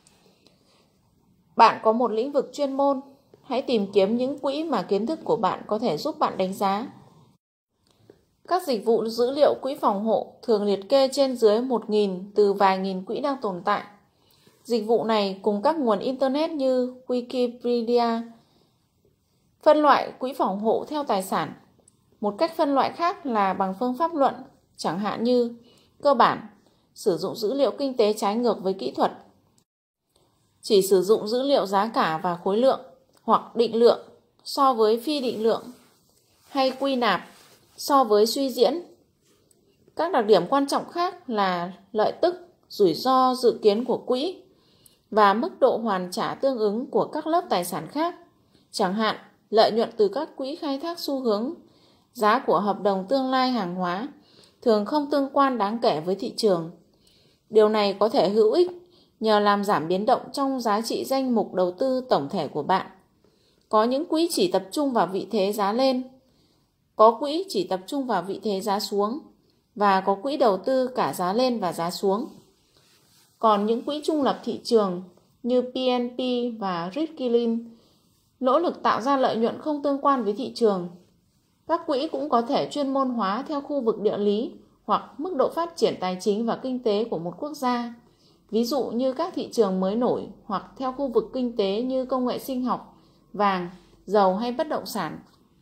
Bạn có một lĩnh vực chuyên môn, hãy tìm kiếm những quỹ mà kiến thức của bạn có thể giúp bạn đánh giá. Các dịch vụ dữ liệu quỹ phòng hộ thường liệt kê trên dưới 1.000 từ vài nghìn quỹ đang tồn tại. Dịch vụ này cùng các nguồn Internet như Wikipedia phân loại quỹ phòng hộ theo tài sản. Một cách phân loại khác là bằng phương pháp luận, chẳng hạn như cơ bản, sử dụng dữ liệu kinh tế trái ngược với kỹ thuật, chỉ sử dụng dữ liệu giá cả và khối lượng, hoặc định lượng so với phi định lượng, hay quy nạp so với suy diễn. Các đặc điểm quan trọng khác là lợi tức, rủi ro dự kiến của quỹ và mức độ hoàn trả tương ứng của các lớp tài sản khác, chẳng hạn lợi nhuận từ các quỹ khai thác xu hướng, giá của hợp đồng tương lai hàng hóa thường không tương quan đáng kể với thị trường. Điều này có thể hữu ích nhờ làm giảm biến động trong giá trị danh mục đầu tư tổng thể của bạn. Có những quỹ chỉ tập trung vào vị thế giá lên, có quỹ chỉ tập trung vào vị thế giá xuống, và có quỹ đầu tư cả giá lên và giá xuống. Còn những quỹ trung lập thị trường như PNP và Riskilin nỗ lực tạo ra lợi nhuận không tương quan với thị trường. Các quỹ cũng có thể chuyên môn hóa theo khu vực địa lý hoặc mức độ phát triển tài chính và kinh tế của một quốc gia, ví dụ như các thị trường mới nổi, hoặc theo khu vực kinh tế như công nghệ sinh học, vàng, dầu hay bất động sản.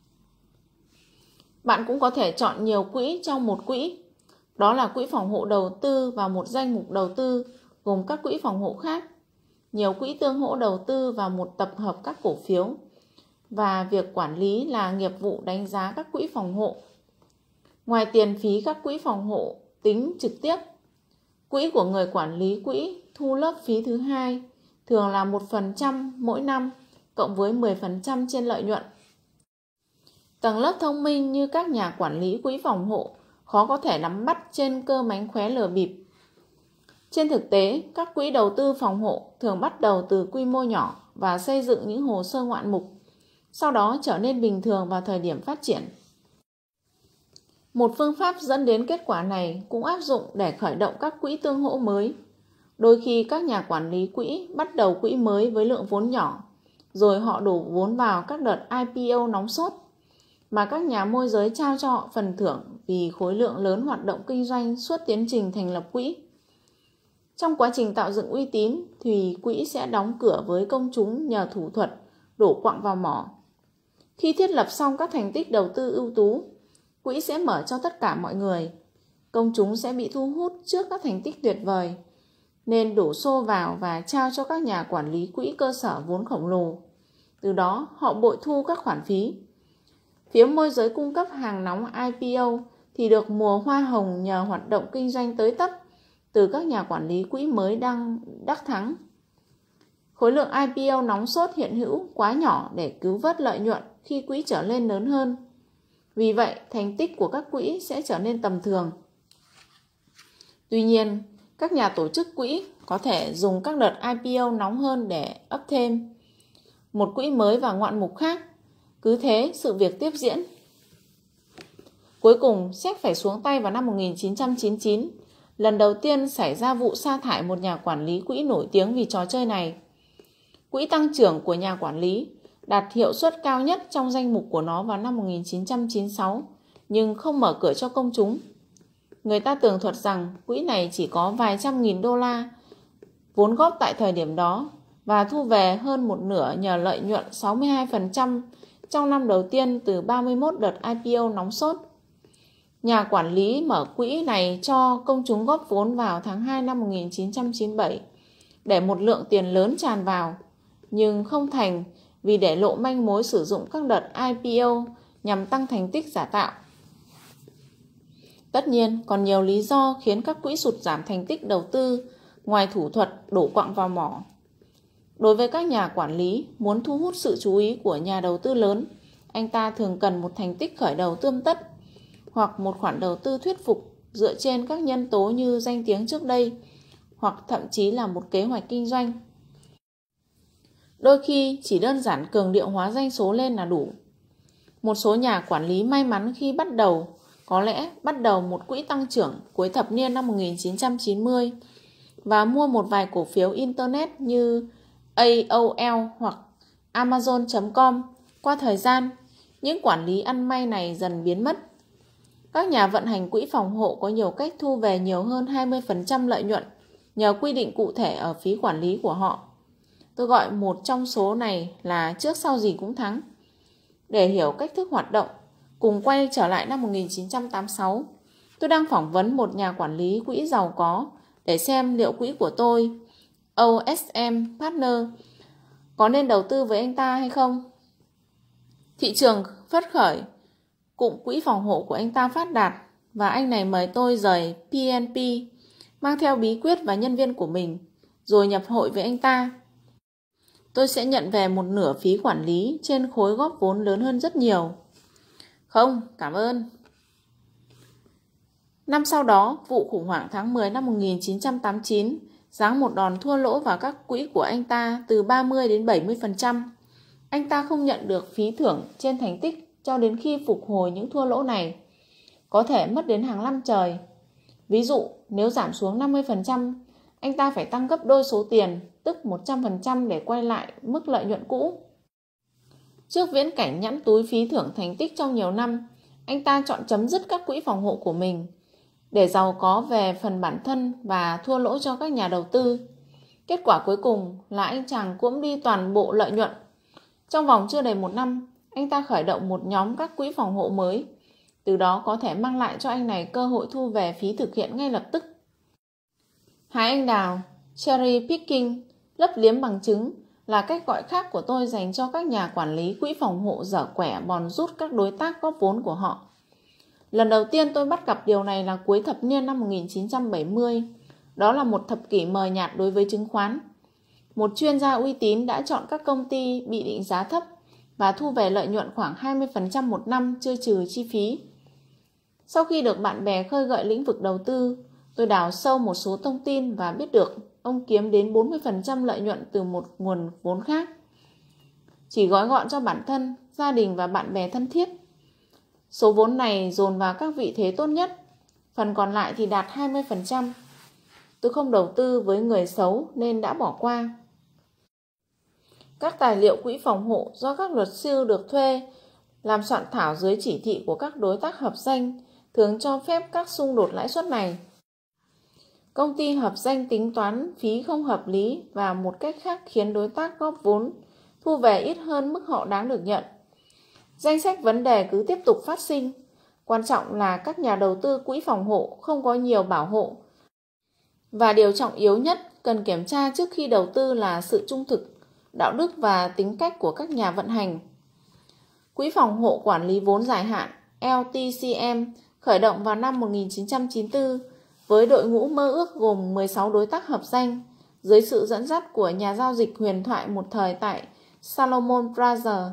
Bạn cũng có thể chọn nhiều quỹ trong một quỹ. Đó là quỹ phòng hộ đầu tư vào một danh mục đầu tư gồm các quỹ phòng hộ khác, nhiều quỹ tương hỗ đầu tư vào một tập hợp các cổ phiếu, và việc quản lý là nghiệp vụ đánh giá các quỹ phòng hộ. Ngoài tiền phí các quỹ phòng hộ tính trực tiếp, quỹ của người quản lý quỹ thu lớp phí thứ hai, thường là 1% mỗi năm cộng với 10% trên lợi nhuận. Tầng lớp thông minh như các nhà quản lý quỹ phòng hộ khó có thể nắm bắt trên cơ mánh khóe lừa bịp. Trên thực tế, các quỹ đầu tư phòng hộ thường bắt đầu từ quy mô nhỏ và xây dựng những hồ sơ ngoạn mục, sau đó trở nên bình thường vào thời điểm phát triển. Một phương pháp dẫn đến kết quả này cũng áp dụng để khởi động các quỹ tương hỗ mới. Đôi khi các nhà quản lý quỹ bắt đầu quỹ mới với lượng vốn nhỏ, rồi họ đổ vốn vào các đợt IPO nóng sốt, mà các nhà môi giới trao cho họ phần thưởng vì khối lượng lớn hoạt động kinh doanh suốt tiến trình thành lập quỹ. Trong quá trình tạo dựng uy tín thì quỹ sẽ đóng cửa với công chúng nhờ thủ thuật đổ quặng vào mỏ. Khi thiết lập xong các thành tích đầu tư ưu tú, quỹ sẽ mở cho tất cả mọi người. Công chúng sẽ bị thu hút trước các thành tích tuyệt vời, nên đổ xô vào và trao cho các nhà quản lý quỹ cơ sở vốn khổng lồ. Từ đó họ bội thu các khoản phí. Phía môi giới cung cấp hàng nóng IPO thì được mùa hoa hồng nhờ hoạt động kinh doanh tới tấp từ các nhà quản lý quỹ mới đang đắc thắng. Khối lượng IPO nóng sốt hiện hữu quá nhỏ để cứu vớt lợi nhuận khi quỹ trở lên lớn hơn. Vì vậy, thành tích của các quỹ sẽ trở nên tầm thường. Tuy nhiên, các nhà tổ chức quỹ có thể dùng các đợt IPO nóng hơn để ấp thêm một quỹ mới và ngoạn mục khác. Cứ thế, sự việc tiếp diễn. Cuối cùng, SEC phải xuống tay vào năm 1999. Lần đầu tiên xảy ra vụ sa thải một nhà quản lý quỹ nổi tiếng vì trò chơi này. Quỹ tăng trưởng của nhà quản lý đạt hiệu suất cao nhất trong danh mục của nó vào năm 1996, nhưng không mở cửa cho công chúng. Người ta tường thuật rằng quỹ này chỉ có vài trăm nghìn đô la vốn góp tại thời điểm đó và thu về hơn một nửa nhờ lợi nhuận 62% trong năm đầu tiên từ 31 đợt IPO nóng sốt. Nhà quản lý mở quỹ này cho công chúng góp vốn vào tháng 2 năm 1997 để một lượng tiền lớn tràn vào, nhưng không thành vì để lộ manh mối sử dụng các đợt IPO nhằm tăng thành tích giả tạo. Tất nhiên, còn nhiều lý do khiến các quỹ sụt giảm thành tích đầu tư ngoài thủ thuật đổ quặng vào mỏ. Đối với các nhà quản lý muốn thu hút sự chú ý của nhà đầu tư lớn, anh ta thường cần một thành tích khởi đầu tươm tất hoặc một khoản đầu tư thuyết phục dựa trên các nhân tố như danh tiếng trước đây hoặc thậm chí là một kế hoạch kinh doanh. Đôi khi chỉ đơn giản cường điệu hóa doanh số lên là đủ. Một số nhà quản lý may mắn khi có lẽ bắt đầu một quỹ tăng trưởng cuối thập niên năm 1990 và mua một vài cổ phiếu Internet như AOL hoặc Amazon.com. Qua thời gian, những quản lý ăn may này dần biến mất. Các nhà vận hành quỹ phòng hộ có nhiều cách thu về nhiều hơn 20% lợi nhuận nhờ quy định cụ thể ở phí quản lý của họ. Tôi gọi một trong số này là trước sau gì cũng thắng. Để hiểu cách thức hoạt động, cùng quay trở lại năm 1986, tôi đang phỏng vấn một nhà quản lý quỹ giàu có để xem liệu quỹ của tôi, OSM Partner, có nên đầu tư với anh ta hay không. Thị trường phất khởi, cụm quỹ phòng hộ của anh ta phát đạt và anh này mời tôi rời PNP, mang theo bí quyết và nhân viên của mình, rồi nhập hội với anh ta. Tôi sẽ nhận về một nửa phí quản lý trên khối góp vốn lớn hơn rất nhiều. Không, cảm ơn. Năm sau đó, vụ khủng hoảng tháng 10 năm 1989 giáng một đòn thua lỗ vào các quỹ của anh ta từ 30 đến 70%. Anh ta không nhận được phí thưởng trên thành tích cho đến khi phục hồi những thua lỗ này. Có thể mất đến hàng năm trời. Ví dụ, nếu giảm xuống 50%, anh ta phải tăng gấp đôi số tiền, tức 100% để quay lại mức lợi nhuận cũ. Trước viễn cảnh nhẵn túi phí thưởng thành tích trong nhiều năm, anh ta chọn chấm dứt các quỹ phòng hộ của mình để giàu có về phần bản thân và thua lỗ cho các nhà đầu tư. Kết quả cuối cùng là anh chàng cuỗm đi toàn bộ lợi nhuận. Trong vòng chưa đầy một năm, anh ta khởi động một nhóm các quỹ phòng hộ mới. Từ đó có thể mang lại cho anh này cơ hội thu về phí thực hiện ngay lập tức. Hái anh đào, cherry picking, lấp liếm bằng chứng là cách gọi khác của tôi dành cho các nhà quản lý quỹ phòng hộ dở quẻ bòn rút các đối tác góp vốn của họ. Lần đầu tiên tôi bắt gặp điều này là cuối thập niên năm 1970. Đó là một thập kỷ mờ nhạt đối với chứng khoán. Một chuyên gia uy tín đã chọn các công ty bị định giá thấp và thu về lợi nhuận khoảng 20% một năm chưa trừ chi phí. Sau khi được bạn bè khơi gợi lĩnh vực đầu tư, tôi đào sâu một số thông tin và biết được ông kiếm đến 40% lợi nhuận từ một nguồn vốn khác. Chỉ gói gọn cho bản thân, gia đình và bạn bè thân thiết. Số vốn này dồn vào các vị thế tốt nhất, phần còn lại thì đạt 20%. Tôi không đầu tư với người xấu nên đã bỏ qua. Các tài liệu quỹ phòng hộ do các luật sư được thuê làm soạn thảo dưới chỉ thị của các đối tác hợp danh thường cho phép các xung đột lãi suất này. Công ty hợp danh tính toán phí không hợp lý và một cách khác khiến đối tác góp vốn thu về ít hơn mức họ đáng được nhận. Danh sách vấn đề cứ tiếp tục phát sinh. Quan trọng là các nhà đầu tư quỹ phòng hộ không có nhiều bảo hộ. Và điều trọng yếu nhất cần kiểm tra trước khi đầu tư là sự trung thực, đạo đức và tính cách của các nhà vận hành. Quỹ phòng hộ quản lý vốn dài hạn LTCM khởi động vào năm 1994 với đội ngũ mơ ước gồm 16 đối tác hợp danh dưới sự dẫn dắt của nhà giao dịch huyền thoại một thời tại Salomon Brothers,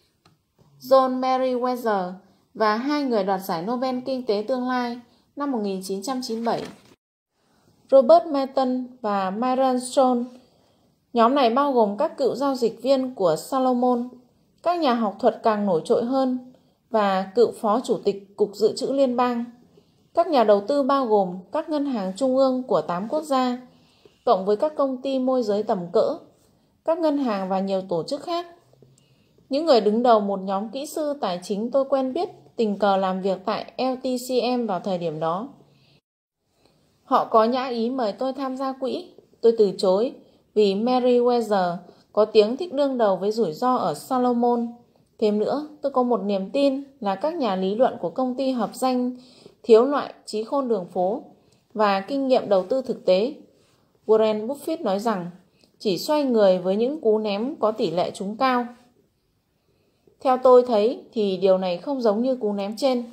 John Meriwether và hai người đoạt giải Nobel Kinh tế tương lai năm 1997, Robert Merton và Myron Stone. Nhóm này bao gồm các cựu giao dịch viên của Salomon, các nhà học thuật càng nổi trội hơn và cựu phó chủ tịch Cục Dự trữ Liên bang. Các nhà đầu tư bao gồm các ngân hàng trung ương của 8 quốc gia, cộng với các công ty môi giới tầm cỡ, các ngân hàng và nhiều tổ chức khác. Những người đứng đầu một nhóm kỹ sư tài chính tôi quen biết tình cờ làm việc tại LTCM vào thời điểm đó. Họ có nhã ý mời tôi tham gia quỹ. Tôi từ chối vì Meriwether có tiếng thích đương đầu với rủi ro ở Salomon. Thêm nữa, tôi có một niềm tin là các nhà lý luận của công ty hợp danh thiếu loại trí khôn đường phố và kinh nghiệm đầu tư thực tế. Warren Buffett nói rằng chỉ xoay người với những cú ném có tỷ lệ trúng cao. Theo tôi thấy thì điều này không giống như cú ném trên.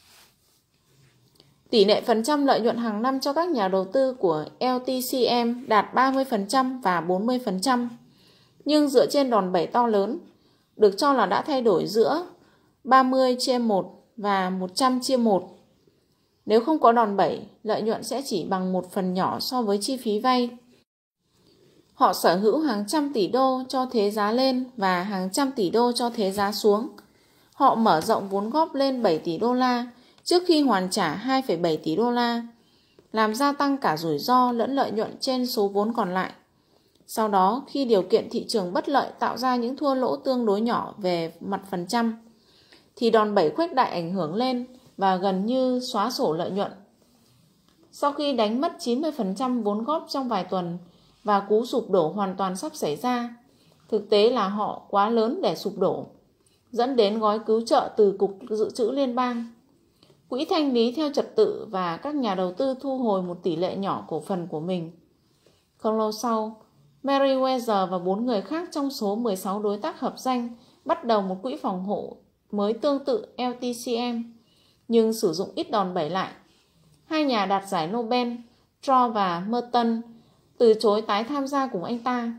Tỷ lệ phần trăm lợi nhuận hàng năm cho các nhà đầu tư của LTCM đạt 30% và 40%, nhưng dựa trên đòn bẩy to lớn, được cho là đã thay đổi giữa 30/1 và 100/1. Nếu không có đòn bẩy, lợi nhuận sẽ chỉ bằng một phần nhỏ so với chi phí vay. Họ sở hữu hàng trăm tỷ đô cho thế giá lên và hàng trăm tỷ đô cho thế giá xuống. Họ mở rộng vốn góp lên 7 tỷ đô la trước khi hoàn trả 2,7 tỷ đô la, làm gia tăng cả rủi ro lẫn lợi nhuận trên số vốn còn lại. Sau đó, khi điều kiện thị trường bất lợi tạo ra những thua lỗ tương đối nhỏ về mặt phần trăm, thì đòn bẩy khuếch đại ảnh hưởng lên và gần như xóa sổ lợi nhuận. Sau khi đánh mất 90% vốn góp trong vài tuần và cú sụp đổ hoàn toàn sắp xảy ra, thực tế là họ quá lớn để sụp đổ, dẫn đến gói cứu trợ từ Cục Dự trữ Liên bang, quỹ thanh lý theo trật tự và các nhà đầu tư thu hồi một tỷ lệ nhỏ cổ phần của mình. Không lâu sau, Meriwether và 4 người khác trong số 16 đối tác hợp danh bắt đầu một quỹ phòng hộ mới tương tự LTCM, nhưng sử dụng ít đòn bẩy lại. Hai nhà đạt giải Nobel, Troy và Merton, từ chối tái tham gia cùng anh ta.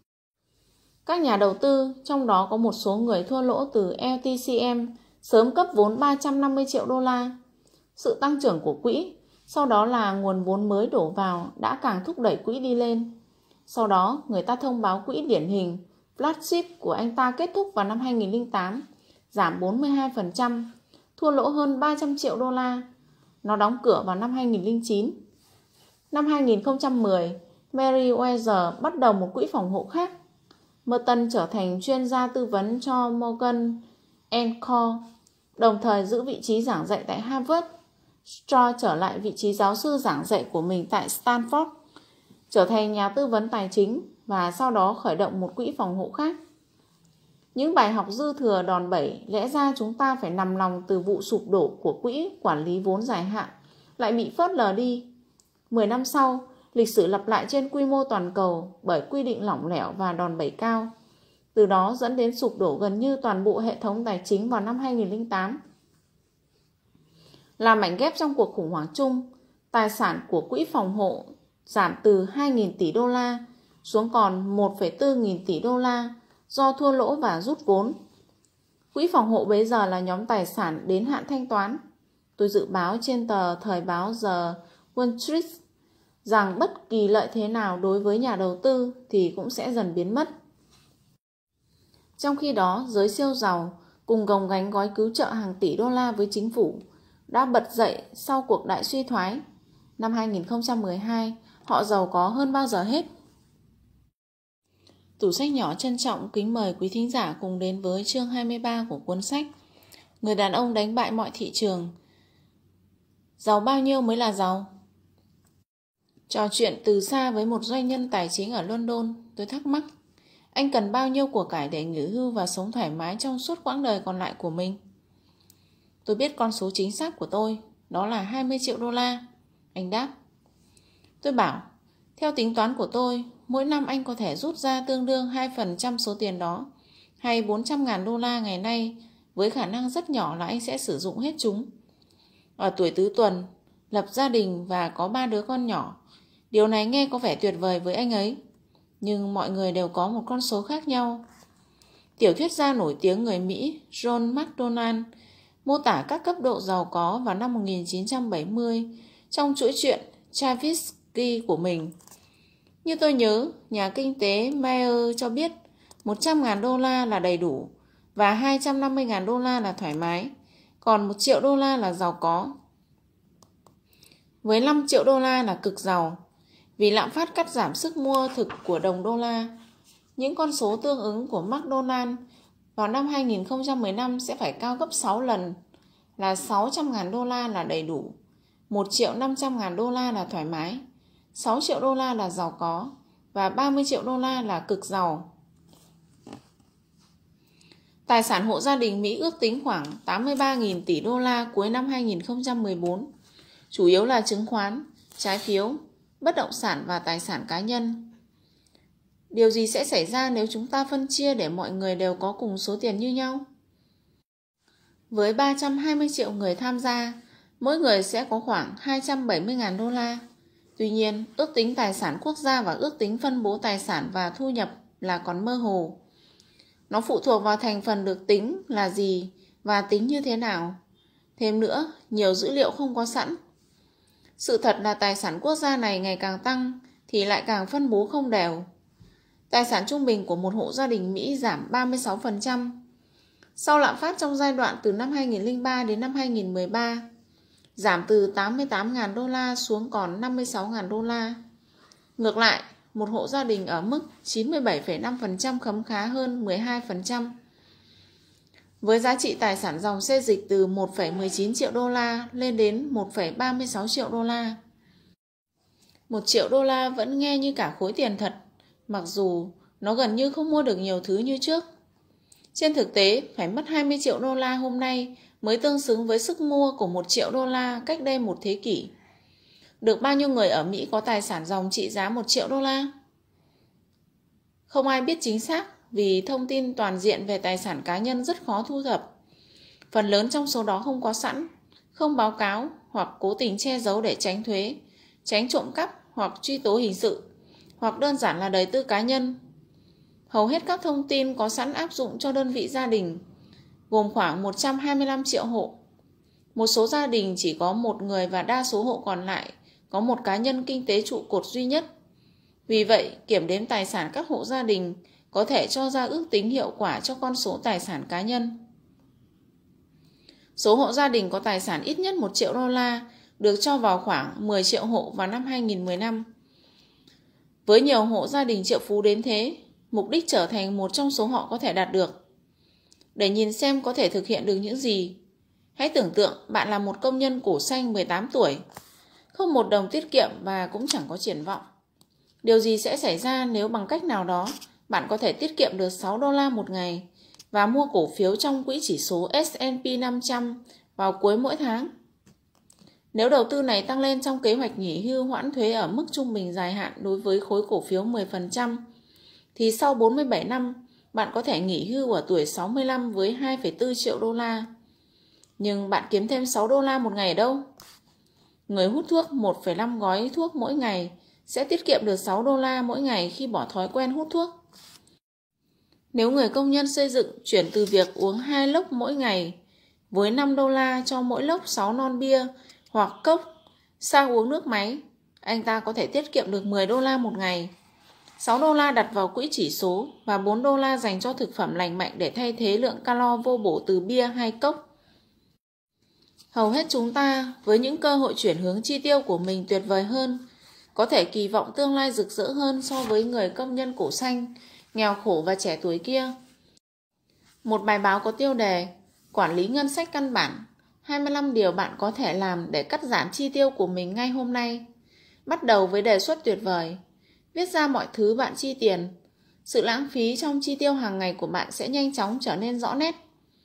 Các nhà đầu tư, trong đó có một số người thua lỗ từ LTCM, sớm cấp vốn 350 triệu đô la. Sự tăng trưởng của quỹ, sau đó là nguồn vốn mới đổ vào đã càng thúc đẩy quỹ đi lên. Sau đó, người ta thông báo quỹ điển hình flagship của anh ta kết thúc vào năm 2008, giảm 42%, thua lỗ hơn 300 triệu đô la. Nó đóng cửa vào năm 2009. Năm 2010, Meriwether bắt đầu một quỹ phòng hộ khác. Merton trở thành chuyên gia tư vấn cho Morgan & Co, đồng thời giữ vị trí giảng dạy tại Harvard. Troy trở lại vị trí giáo sư giảng dạy của mình tại Stanford, trở thành nhà tư vấn tài chính và sau đó khởi động một quỹ phòng hộ khác. Những bài học dư thừa đòn bẩy lẽ ra chúng ta phải nằm lòng từ vụ sụp đổ của quỹ quản lý vốn dài hạn lại bị phớt lờ đi. 10 năm sau, lịch sử lặp lại trên quy mô toàn cầu bởi quy định lỏng lẻo và đòn bẩy cao. Từ đó dẫn đến sụp đổ gần như toàn bộ hệ thống tài chính vào năm 2008. Là mảnh ghép trong cuộc khủng hoảng chung, tài sản của quỹ phòng hộ giảm từ 2.000 tỷ đô la xuống còn 1,4 nghìn tỷ đô la do thua lỗ và rút vốn. Quỹ phòng hộ bấy giờ là nhóm tài sản đến hạn thanh toán. Tôi dự báo trên tờ thời báo The Wall Street rằng bất kỳ lợi thế nào đối với nhà đầu tư thì cũng sẽ dần biến mất. Trong khi đó, giới siêu giàu cùng gồng gánh gói cứu trợ hàng tỷ đô la với chính phủ đã bật dậy sau cuộc đại suy thoái. Năm 2012, họ giàu có hơn bao giờ hết. Tủ sách nhỏ trân trọng kính mời quý thính giả cùng đến với chương 23 của cuốn sách Người đàn ông đánh bại mọi thị trường. Giàu bao nhiêu mới là giàu? Trò chuyện từ xa với một doanh nhân tài chính ở London, tôi thắc mắc, anh cần bao nhiêu của cải để nghỉ hưu và sống thoải mái trong suốt quãng đời còn lại của mình? Tôi biết con số chính xác của tôi, đó là 20 triệu đô la. Anh đáp. Tôi bảo, theo tính toán của tôi, mỗi năm anh có thể rút ra tương đương 2% số tiền đó, hay 400.000 đô la ngày nay, với khả năng rất nhỏ là anh sẽ sử dụng hết chúng. Ở tuổi tứ tuần, lập gia đình và có 3 đứa con nhỏ, điều này nghe có vẻ tuyệt vời với anh ấy. Nhưng mọi người đều có một con số khác nhau. Tiểu thuyết gia nổi tiếng người Mỹ John McDonald mô tả các cấp độ giàu có vào năm 1970 trong chuỗi truyện Chavitsky của mình. Như tôi nhớ, nhà kinh tế Mayer cho biết 100.000 đô la là đầy đủ và 250.000 đô la là thoải mái, còn 1 triệu đô la là giàu có. Với 5 triệu đô la là cực giàu, vì lạm phát cắt giảm sức mua thực của đồng đô la. Những con số tương ứng của McDonald vào năm 2015 sẽ phải cao gấp 6 lần, là 600.000 đô la là đầy đủ, 1.500.000 đô la là thoải mái, 6 triệu đô la là giàu có và 30 triệu đô la là cực giàu. Tài sản hộ gia đình Mỹ ước tính khoảng 83.000 tỷ đô la cuối năm 2014, chủ yếu là chứng khoán, trái phiếu, bất động sản và tài sản cá nhân. Điều gì sẽ xảy ra nếu chúng ta phân chia để mọi người đều có cùng số tiền như nhau? Với 320 triệu người tham gia, mỗi người sẽ có khoảng 270.000 đô la. Tuy nhiên, ước tính tài sản quốc gia và ước tính phân bố tài sản và thu nhập là còn mơ hồ. Nó phụ thuộc vào thành phần được tính là gì và tính như thế nào. Thêm nữa, nhiều dữ liệu không có sẵn. Sự thật là tài sản quốc gia này ngày càng tăng thì lại càng phân bố không đều. Tài sản trung bình của một hộ gia đình Mỹ giảm 36%. Sau lạm phát trong giai đoạn từ năm 2003 đến năm 2013, giảm từ 88.000 đô la xuống còn 56.000 đô la. Ngược lại, một hộ gia đình ở mức 97,5% khấm khá hơn 12%. Với giá trị tài sản dòng xê dịch từ 1,19 triệu đô la lên đến 1,36 triệu đô la. 1 triệu đô la vẫn nghe như cả khối tiền thật, mặc dù nó gần như không mua được nhiều thứ như trước. Trên thực tế, phải mất 20 triệu đô la hôm nay mới tương xứng với sức mua của 1 triệu đô la cách đây một thế kỷ. Được bao nhiêu người ở Mỹ có tài sản dòng trị giá 1 triệu đô la? Không ai biết chính xác vì thông tin toàn diện về tài sản cá nhân rất khó thu thập. Phần lớn trong số đó không có sẵn, không báo cáo hoặc cố tình che giấu để tránh thuế, tránh trộm cắp hoặc truy tố hình sự, hoặc đơn giản là đời tư cá nhân. Hầu hết các thông tin có sẵn áp dụng cho đơn vị gia đình, gồm khoảng 125 triệu hộ. Một số gia đình chỉ có một người và đa số hộ còn lại có một cá nhân kinh tế trụ cột duy nhất. Vì vậy, kiểm đếm tài sản các hộ gia đình có thể cho ra ước tính hiệu quả cho con số tài sản cá nhân. Số hộ gia đình có tài sản ít nhất 1 triệu đô la được cho vào khoảng 10 triệu hộ vào năm 2015. Với nhiều hộ gia đình triệu phú đến thế, mục đích trở thành một trong số họ có thể đạt được. Để nhìn xem có thể thực hiện được những gì, hãy tưởng tượng bạn là một công nhân củ xanh 18 tuổi, không một đồng tiết kiệm và cũng chẳng có triển vọng. Điều gì sẽ xảy ra nếu bằng cách nào đó bạn có thể tiết kiệm được 6 đô la một ngày và mua cổ phiếu trong quỹ chỉ số S&P 500 vào cuối mỗi tháng? Nếu đầu tư này tăng lên trong kế hoạch nghỉ hưu hoãn thuế ở mức trung bình dài hạn đối với khối cổ phiếu 10%, thì sau 47 năm, bạn có thể nghỉ hưu ở tuổi 65 với 2,4 triệu đô la. Nhưng bạn kiếm thêm 6 đô la một ngày ở đâu? Người hút thuốc 1,5 gói thuốc mỗi ngày sẽ tiết kiệm được 6 đô la mỗi ngày khi bỏ thói quen hút thuốc. Nếu người công nhân xây dựng chuyển từ việc uống 2 lốc mỗi ngày với 5 đô la cho mỗi lốc 6 lon bia hoặc cốc sang uống nước máy, anh ta có thể tiết kiệm được 10 đô la một ngày. 6 đô la đặt vào quỹ chỉ số và 4 đô la dành cho thực phẩm lành mạnh để thay thế lượng calo vô bổ từ bia hay cốc. Hầu hết chúng ta, với những cơ hội chuyển hướng chi tiêu của mình tuyệt vời hơn, có thể kỳ vọng tương lai rực rỡ hơn so với người công nhân củ xanh, nghèo khổ và trẻ tuổi kia. Một bài báo có tiêu đề Quản lý ngân sách căn bản, 25 điều bạn có thể làm để cắt giảm chi tiêu của mình ngay hôm nay. Bắt đầu với đề xuất tuyệt vời. Viết ra mọi thứ bạn chi tiền. Sự lãng phí trong chi tiêu hàng ngày của bạn sẽ nhanh chóng trở nên rõ nét.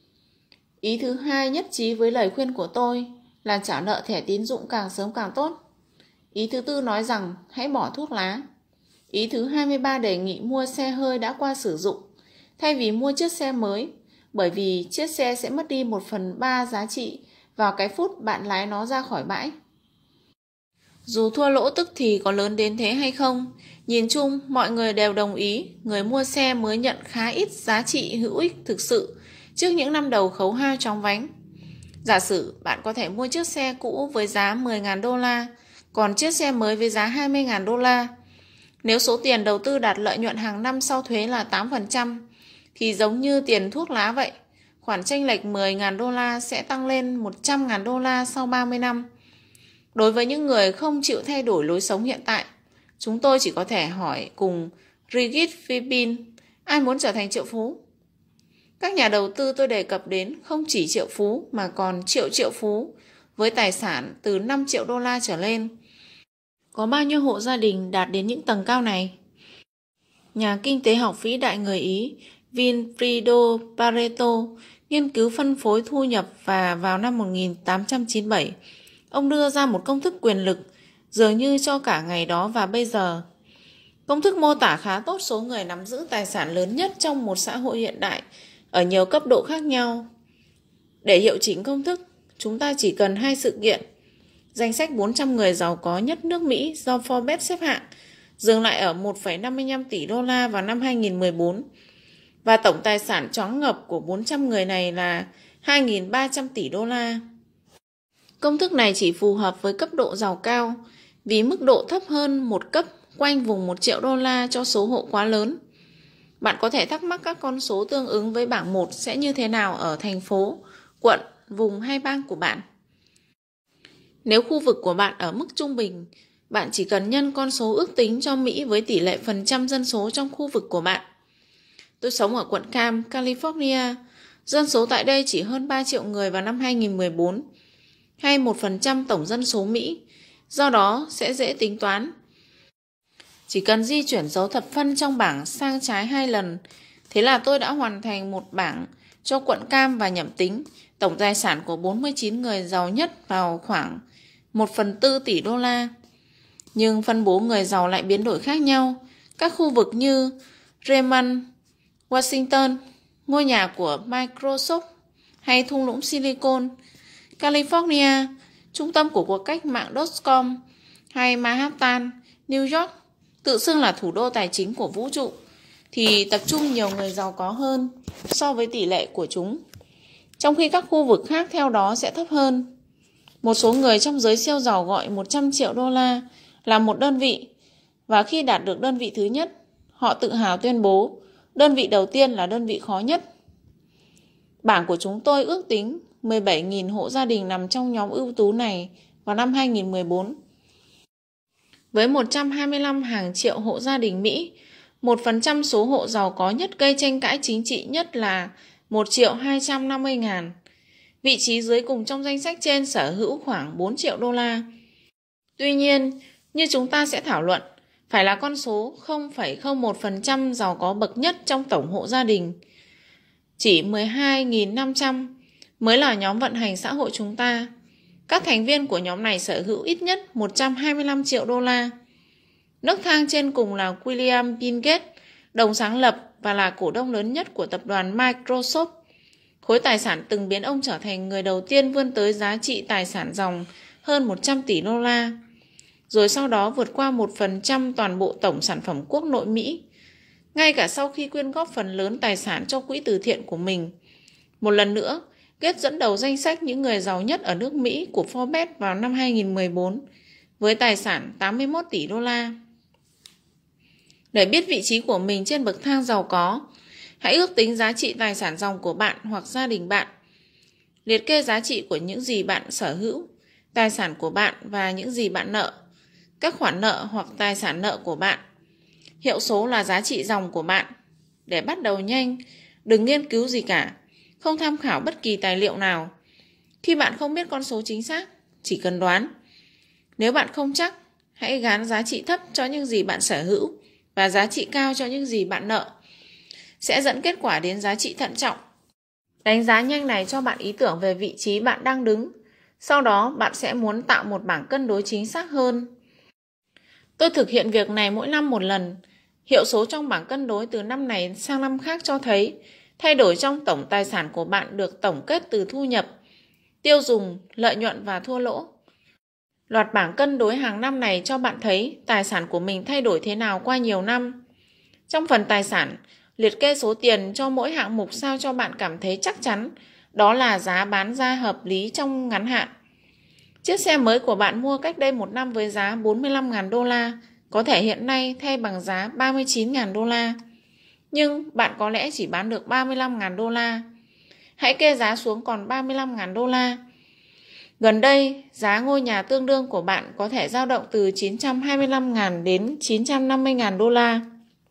Ý thứ hai nhất trí với lời khuyên của tôi là trả nợ thẻ tín dụng càng sớm càng tốt. Ý thứ tư nói rằng hãy bỏ thuốc lá. Ý thứ 23 đề nghị mua xe hơi đã qua sử dụng thay vì mua chiếc xe mới, bởi vì chiếc xe sẽ mất đi 1/3 giá trị vào cái phút bạn lái nó ra khỏi bãi. Dù thua lỗ tức thì có lớn đến thế hay không, nhìn chung mọi người đều đồng ý người mua xe mới nhận khá ít giá trị hữu ích thực sự trước những năm đầu khấu hao chóng vánh. Giả sử bạn có thể mua chiếc xe cũ với giá 10.000 đô la, còn chiếc xe mới với giá 20.000 đô la. Nếu số tiền đầu tư đạt lợi nhuận hàng năm sau thuế là 8%, thì giống như tiền thuốc lá vậy, khoản chênh lệch 10.000 đô la sẽ tăng lên 100.000 đô la sau 30 năm. Đối với những người không chịu thay đổi lối sống hiện tại, chúng tôi chỉ có thể hỏi cùng Brigitte Philbin, ai muốn trở thành triệu phú? Các nhà đầu tư tôi đề cập đến không chỉ triệu phú mà còn triệu phú với tài sản từ 5 triệu đô la trở lên. Có bao nhiêu hộ gia đình đạt đến những tầng cao này? Nhà kinh tế học vĩ đại người Ý Vilfredo Pareto nghiên cứu phân phối thu nhập và vào năm 1897 Ông đưa ra một công thức quyền lực dường như cho cả ngày đó và bây giờ. Công thức mô tả khá tốt số người nắm giữ tài sản lớn nhất trong một xã hội hiện đại ở nhiều cấp độ khác nhau. Để hiệu chỉnh công thức, chúng ta chỉ cần 2 sự kiện. Danh sách 400 người giàu có nhất nước Mỹ do Forbes xếp hạng dừng lại ở 1,55 tỷ đô la vào năm 2014 và tổng tài sản choáng ngợp của 400 người này là 2.300 tỷ đô la. Công thức này chỉ phù hợp với cấp độ giàu cao vì mức độ thấp hơn một cấp quanh vùng 1 triệu đô la cho số hộ quá lớn. Bạn có thể thắc mắc các con số tương ứng với bảng 1 sẽ như thế nào ở thành phố, quận, vùng hay bang của bạn. Nếu khu vực của bạn ở mức trung bình, bạn chỉ cần nhân con số ước tính cho Mỹ với tỷ lệ phần trăm dân số trong khu vực của bạn. Tôi sống ở quận Cam, California. Dân số tại đây chỉ hơn 3 triệu người vào năm 2014, hay 1% tổng dân số Mỹ. Do đó sẽ dễ tính toán. Chỉ cần di chuyển dấu thập phân trong bảng sang trái 2 lần, thế là tôi đã hoàn thành một bảng cho quận Cam và nhẩm tính tổng tài sản của 49 người giàu nhất vào khoảng 1/4 tỷ đô la. Nhưng phân bố người giàu lại biến đổi khác nhau. Các khu vực như Redmond, Washington, ngôi nhà của Microsoft hay thung lũng Silicon, California, trung tâm của cuộc cách mạng .com hay Manhattan, New York, tự xưng là thủ đô tài chính của vũ trụ, thì tập trung nhiều người giàu có hơn so với tỷ lệ của chúng, trong khi các khu vực khác theo đó sẽ thấp hơn. Một số người trong giới siêu giàu gọi 100 triệu đô la là một đơn vị, và khi đạt được đơn vị thứ nhất, họ tự hào tuyên bố đơn vị đầu tiên là đơn vị khó nhất. Bảng của chúng tôi ước tính 17.000 hộ gia đình nằm trong nhóm ưu tú này vào năm 2014. Với 125 hàng triệu hộ gia đình Mỹ, 1% số hộ giàu có nhất gây tranh cãi chính trị nhất là 1.250.000. Vị trí dưới cùng trong danh sách trên sở hữu khoảng 4 triệu đô la. Tuy nhiên, như chúng ta sẽ thảo luận, phải là con số 0,01% giàu có bậc nhất trong tổng hộ gia đình. Chỉ 12.500 mới là nhóm vận hành xã hội chúng ta. Các thành viên của nhóm này sở hữu ít nhất 125 triệu đô la. Nấc thang trên cùng là William Bill Gates, đồng sáng lập và là cổ đông lớn nhất của tập đoàn Microsoft. Khối tài sản từng biến ông trở thành người đầu tiên vươn tới giá trị tài sản ròng hơn 100 tỷ đô la, rồi sau đó vượt qua 1% toàn bộ tổng sản phẩm quốc nội Mỹ, ngay cả sau khi quyên góp phần lớn tài sản cho quỹ từ thiện của mình. Một lần nữa, Gates dẫn đầu danh sách những người giàu nhất ở nước Mỹ của Forbes vào năm 2014 với tài sản 81 tỷ đô la. Để biết vị trí của mình trên bậc thang giàu có, hãy ước tính giá trị tài sản ròng của bạn hoặc gia đình bạn. Liệt kê giá trị của những gì bạn sở hữu, tài sản của bạn và những gì bạn nợ, các khoản nợ hoặc tài sản nợ của bạn. Hiệu số là giá trị ròng của bạn. Để bắt đầu nhanh, đừng nghiên cứu gì cả, không tham khảo bất kỳ tài liệu nào. Khi bạn không biết con số chính xác, chỉ cần đoán. Nếu bạn không chắc, hãy gán giá trị thấp cho những gì bạn sở hữu và giá trị cao cho những gì bạn nợ. Sẽ dẫn kết quả đến giá trị thận trọng. Đánh giá nhanh này cho bạn ý tưởng về vị trí bạn đang đứng. Sau đó bạn sẽ muốn tạo một bảng cân đối chính xác hơn. Tôi thực hiện việc này mỗi năm một lần. Hiệu số trong bảng cân đối từ năm này sang năm khác cho thấy thay đổi trong tổng tài sản của bạn được tổng kết từ thu nhập, tiêu dùng, lợi nhuận và thua lỗ. Loạt bảng cân đối hàng năm này cho bạn thấy tài sản của mình thay đổi thế nào qua nhiều năm. Trong phần tài sản, liệt kê số tiền cho mỗi hạng mục sao cho bạn cảm thấy chắc chắn đó là giá bán ra hợp lý trong ngắn hạn. Chiếc xe mới của bạn mua cách đây 1 năm với giá 45.000 đô la có thể hiện nay thay bằng giá 39.000 đô la. Nhưng bạn có lẽ chỉ bán được 35.000 đô la. Hãy kê giá xuống còn 35.000 đô la. Gần đây, giá ngôi nhà tương đương của bạn có thể dao động từ 925.000 đến 950.000 đô la.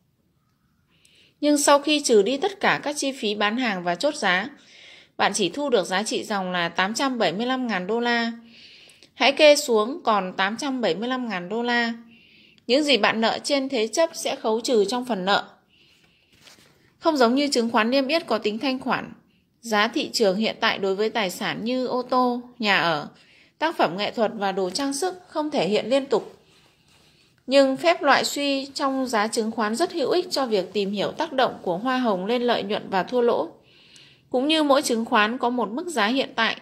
Nhưng sau khi trừ đi tất cả các chi phí bán hàng và chốt giá, bạn chỉ thu được giá trị ròng là 875.000 đô la. Hãy kê xuống còn 875.000 đô la. Những gì bạn nợ trên thế chấp sẽ khấu trừ trong phần nợ. Không giống như chứng khoán niêm yết có tính thanh khoản, giá thị trường hiện tại đối với tài sản như ô tô, nhà ở, tác phẩm nghệ thuật và đồ trang sức không thể hiện liên tục. Nhưng phép loại suy trong giá chứng khoán rất hữu ích cho việc tìm hiểu tác động của hoa hồng lên lợi nhuận và thua lỗ. Cũng như mỗi chứng khoán có một mức giá hiện tại,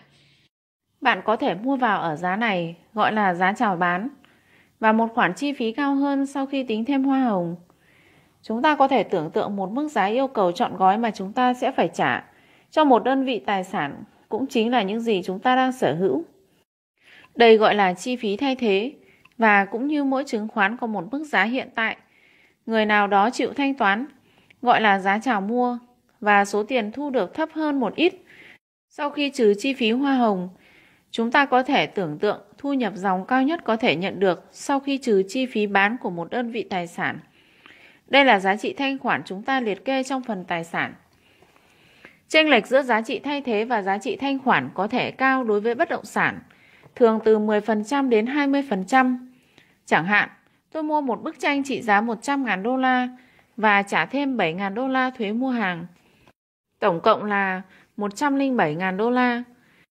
bạn có thể mua vào ở giá này, gọi là giá chào bán, và một khoản chi phí cao hơn sau khi tính thêm hoa hồng. Chúng ta có thể tưởng tượng một mức giá yêu cầu trọn gói mà chúng ta sẽ phải trả cho một đơn vị tài sản, cũng chính là những gì chúng ta đang sở hữu. Đây gọi là chi phí thay thế, và cũng như mỗi chứng khoán có một mức giá hiện tại, người nào đó chịu thanh toán, gọi là giá chào mua, và số tiền thu được thấp hơn một ít. Sau khi trừ chi phí hoa hồng, chúng ta có thể tưởng tượng thu nhập dòng cao nhất có thể nhận được sau khi trừ chi phí bán của một đơn vị tài sản. Đây là giá trị thanh khoản chúng ta liệt kê trong phần tài sản. Chênh lệch giữa giá trị thay thế và giá trị thanh khoản có thể cao đối với bất động sản, thường từ 10% đến 20%. Chẳng hạn, tôi mua một bức tranh trị giá 100.000 đô la và trả thêm 7.000 đô la thuế mua hàng. Tổng cộng là 107.000 đô la.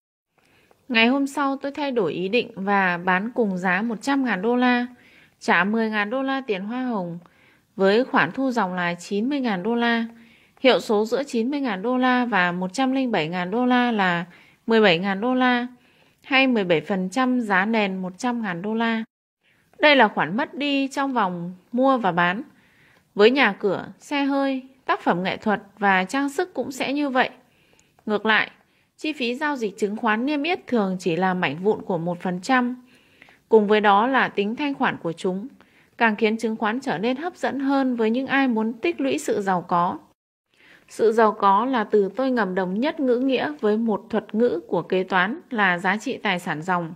Ngày hôm sau tôi thay đổi ý định và bán cùng giá 100.000 đô la, trả 10.000 đô la tiền hoa hồng, với khoản thu dòng là 90.000 đô la. Hiệu số giữa 90.000 đô la và 107.000 đô la là 17.000 đô la, hay 17% giá nền 100.000 đô la. Đây là khoản mất đi trong vòng mua và bán. Với nhà cửa, xe hơi, tác phẩm nghệ thuật và trang sức cũng sẽ như vậy. Ngược lại, chi phí giao dịch chứng khoán niêm yết thường chỉ là mảnh vụn của 1%. Cùng với đó là tính thanh khoản của chúng, càng khiến chứng khoán trở nên hấp dẫn hơn với những ai muốn tích lũy sự giàu có. Sự giàu có là từ tôi ngầm đồng nhất ngữ nghĩa với một thuật ngữ của kế toán là giá trị tài sản dòng.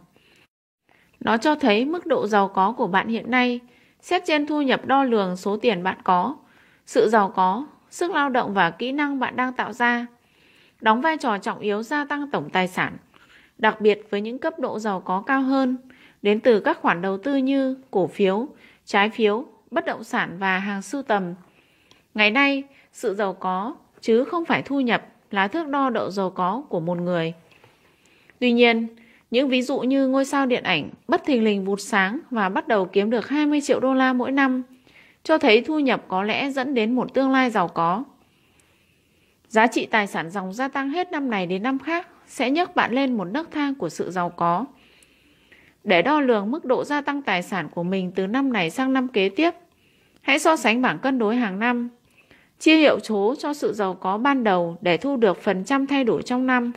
Nó cho thấy mức độ giàu có của bạn hiện nay, xét trên thu nhập đo lường số tiền bạn có, sự giàu có, sức lao động và kỹ năng bạn đang tạo ra, đóng vai trò trọng yếu gia tăng tổng tài sản, đặc biệt với những cấp độ giàu có cao hơn, đến từ các khoản đầu tư như cổ phiếu, trái phiếu, bất động sản và hàng sưu tầm. Ngày nay, sự giàu có, chứ không phải thu nhập, là thước đo độ giàu có của một người. Tuy nhiên, những ví dụ như ngôi sao điện ảnh bất thình lình vụt sáng và bắt đầu kiếm được 20 triệu đô la mỗi năm, cho thấy thu nhập có lẽ dẫn đến một tương lai giàu có. Giá trị tài sản dòng gia tăng hết năm này đến năm khác sẽ nhấc bạn lên một nấc thang của sự giàu có. Để đo lường mức độ gia tăng tài sản của mình từ năm này sang năm kế tiếp, hãy so sánh bảng cân đối hàng năm, chia hiệu số cho sự giàu có ban đầu để thu được phần trăm thay đổi trong năm.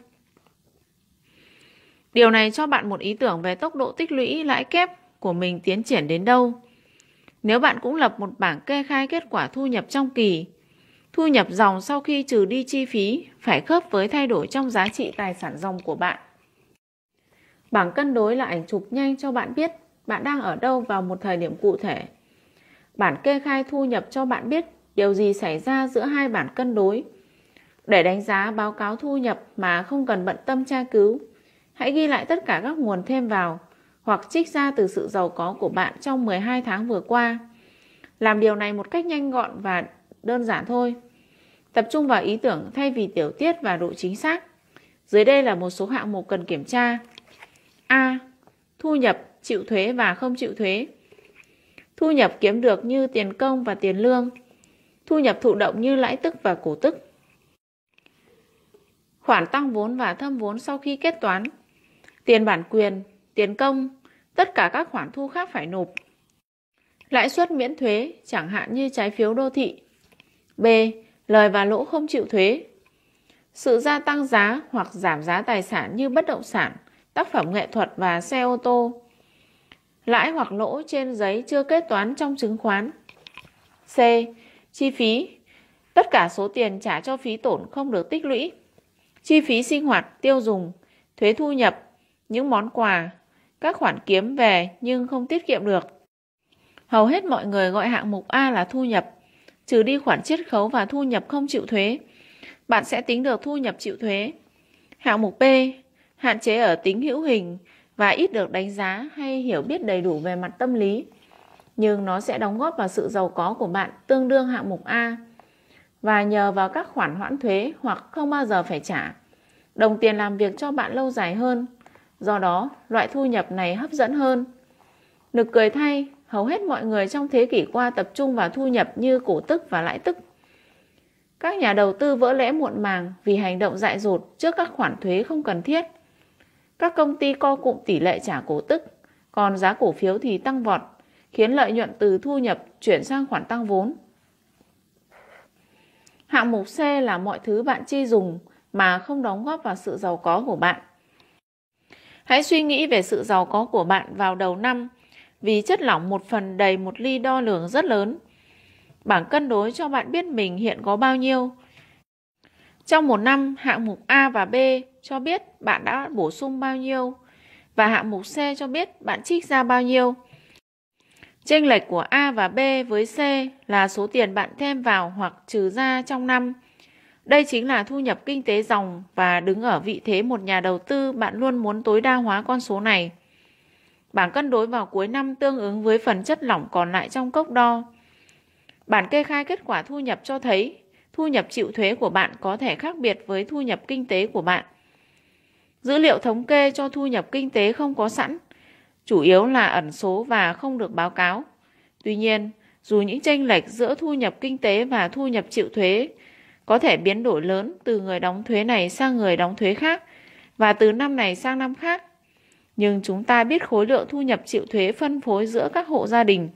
Điều này cho bạn một ý tưởng về tốc độ tích lũy lãi kép của mình tiến triển đến đâu. Nếu bạn cũng lập một bảng kê khai kết quả thu nhập trong kỳ, thu nhập dòng sau khi trừ đi chi phí phải khớp với thay đổi trong giá trị tài sản dòng của bạn. Bảng cân đối là ảnh chụp nhanh cho bạn biết bạn đang ở đâu vào một thời điểm cụ thể. Bản kê khai thu nhập cho bạn biết điều gì xảy ra giữa hai bản cân đối. Để đánh giá báo cáo thu nhập mà không cần bận tâm tra cứu, hãy ghi lại tất cả các nguồn thêm vào hoặc trích ra từ sự giàu có của bạn trong 12 tháng vừa qua. Làm điều này một cách nhanh gọn và đơn giản thôi. Tập trung vào ý tưởng thay vì tiểu tiết và độ chính xác. Dưới đây là một số hạng mục cần kiểm tra. A. Thu nhập, chịu thuế và không chịu thuế. Thu nhập kiếm được như tiền công và tiền lương. Thu nhập thụ động như lãi tức và cổ tức. Khoản tăng vốn và thâm vốn sau khi kết toán. Tiền bản quyền, tiền công, tất cả các khoản thu khác phải nộp. Lãi suất miễn thuế, chẳng hạn như trái phiếu đô thị. B. Lời và lỗ không chịu thuế. Sự gia tăng giá hoặc giảm giá tài sản như bất động sản, tác phẩm nghệ thuật và xe ô tô. Lãi hoặc lỗ trên giấy chưa kết toán trong chứng khoán. C. Chi phí. Tất cả số tiền trả cho phí tổn không được tích lũy. Chi phí sinh hoạt, tiêu dùng, thuế thu nhập, những món quà, các khoản kiếm về nhưng không tiết kiệm được. Hầu hết mọi người gọi hạng mục A là thu nhập, trừ đi khoản chiết khấu và thu nhập không chịu thuế. Bạn sẽ tính được thu nhập chịu thuế. Hạng mục B, hạn chế ở tính hữu hình và ít được đánh giá hay hiểu biết đầy đủ về mặt tâm lý. Nhưng nó sẽ đóng góp vào sự giàu có của bạn tương đương hạng mục A. Và nhờ vào các khoản hoãn thuế hoặc không bao giờ phải trả, đồng tiền làm việc cho bạn lâu dài hơn. Do đó, loại thu nhập này hấp dẫn hơn. Nực cười thay, hầu hết mọi người trong thế kỷ qua tập trung vào thu nhập như cổ tức và lãi tức. Các nhà đầu tư vỡ lẽ muộn màng vì hành động dại dột trước các khoản thuế không cần thiết. Các công ty co cụm tỷ lệ trả cổ tức, còn giá cổ phiếu thì tăng vọt, khiến lợi nhuận từ thu nhập chuyển sang khoản tăng vốn. Hạng mục C là mọi thứ bạn chi dùng mà không đóng góp vào sự giàu có của bạn. Hãy suy nghĩ về sự giàu có của bạn vào đầu năm, vì chất lỏng một phần đầy một ly đo lường rất lớn. Bảng cân đối cho bạn biết mình hiện có bao nhiêu. Trong một năm, hạng mục A và B cho biết bạn đã bổ sung bao nhiêu, và hạng mục C cho biết bạn trích ra bao nhiêu. Chênh lệch của A và B với C là số tiền bạn thêm vào hoặc trừ ra trong năm. Đây chính là thu nhập kinh tế ròng và đứng ở vị thế một nhà đầu tư bạn luôn muốn tối đa hóa con số này. Bảng cân đối vào cuối năm tương ứng với phần chất lỏng còn lại trong cốc đo. Bản kê khai kết quả thu nhập cho thấy thu nhập chịu thuế của bạn có thể khác biệt với thu nhập kinh tế của bạn. Dữ liệu thống kê cho thu nhập kinh tế không có sẵn, chủ yếu là ẩn số và không được báo cáo. Tuy nhiên, dù những chênh lệch giữa thu nhập kinh tế và thu nhập chịu thuế có thể biến đổi lớn từ người đóng thuế này sang người đóng thuế khác và từ năm này sang năm khác, nhưng chúng ta biết khối lượng thu nhập chịu thuế phân phối giữa các hộ gia đình.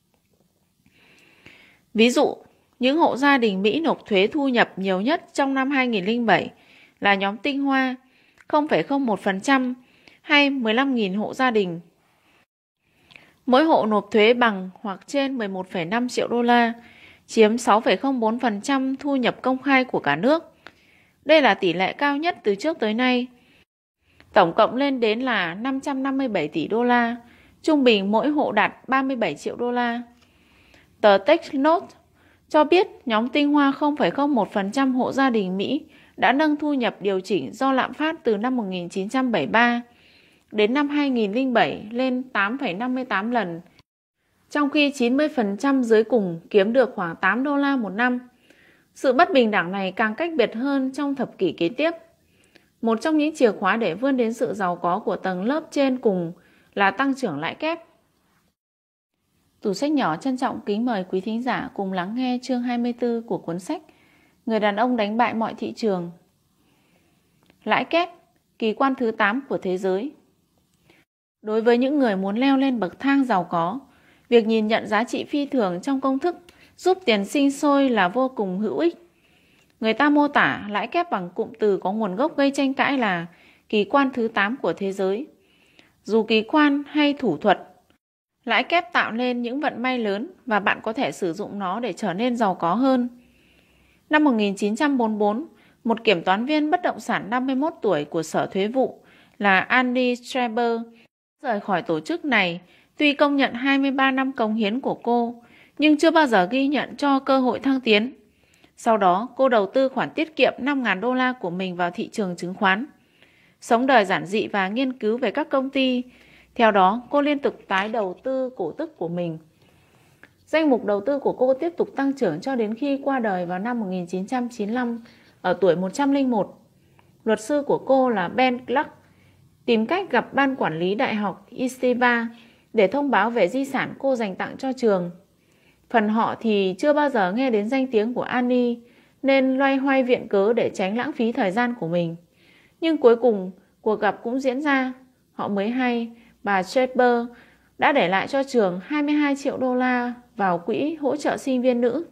Ví dụ, những hộ gia đình Mỹ nộp thuế thu nhập nhiều nhất trong năm 2007 là nhóm tinh hoa 0,01% hay 15.000 hộ gia đình. Mỗi hộ nộp thuế bằng hoặc trên 11,5 triệu đô la, chiếm 6,04% thu nhập công khai của cả nước. Đây là tỷ lệ cao nhất từ trước tới nay. Tổng cộng lên đến là 557 tỷ đô la, trung bình mỗi hộ đạt 37 triệu đô la. Tờ TechNote cho biết nhóm tinh hoa 0,01% hộ gia đình Mỹ đã nâng thu nhập điều chỉnh do lạm phát từ năm 1973 đến năm 2007 lên 8,58 lần, trong khi 90% dưới cùng kiếm được khoảng 8 đô la một năm. Sự bất bình đẳng này càng cách biệt hơn trong thập kỷ kế tiếp. Một trong những chìa khóa để vươn đến sự giàu có của tầng lớp trên cùng là tăng trưởng lãi kép. Tủ sách nhỏ trân trọng kính mời quý thính giả cùng lắng nghe chương 24 của cuốn sách Người đàn ông đánh bại mọi thị trường. Lãi kép, kỳ quan thứ 8 của thế giới. Đối với những người muốn leo lên bậc thang giàu có, việc nhìn nhận giá trị phi thường trong công thức giúp tiền sinh sôi là vô cùng hữu ích. Người ta mô tả lãi kép bằng cụm từ có nguồn gốc gây tranh cãi là kỳ quan thứ 8 của thế giới. Dù kỳ quan hay thủ thuật, lãi kép tạo nên những vận may lớn và bạn có thể sử dụng nó để trở nên giàu có hơn. Năm 1944, một kiểm toán viên bất động sản 51 tuổi của Sở Thuế vụ là Annie Straber rời khỏi tổ chức này, tuy công nhận 23 năm cống hiến của cô, nhưng chưa bao giờ ghi nhận cho cơ hội thăng tiến. Sau đó, cô đầu tư khoản tiết kiệm 5.000 đô la của mình vào thị trường chứng khoán. Sống đời giản dị và nghiên cứu về các công ty. Theo đó, cô liên tục tái đầu tư cổ tức của mình. Danh mục đầu tư của cô tiếp tục tăng trưởng cho đến khi qua đời vào năm 1995 ở tuổi 101. Luật sư của cô là Ben Clark tìm cách gặp ban quản lý đại học Yeshiva để thông báo về di sản cô dành tặng cho trường. Phần họ thì chưa bao giờ nghe đến danh tiếng của Annie nên loay hoay viện cớ để tránh lãng phí thời gian của mình. Nhưng cuối cùng cuộc gặp cũng diễn ra. Họ mới hay bà Straber đã để lại cho trường 22 triệu đô la vào quỹ hỗ trợ sinh viên nữ.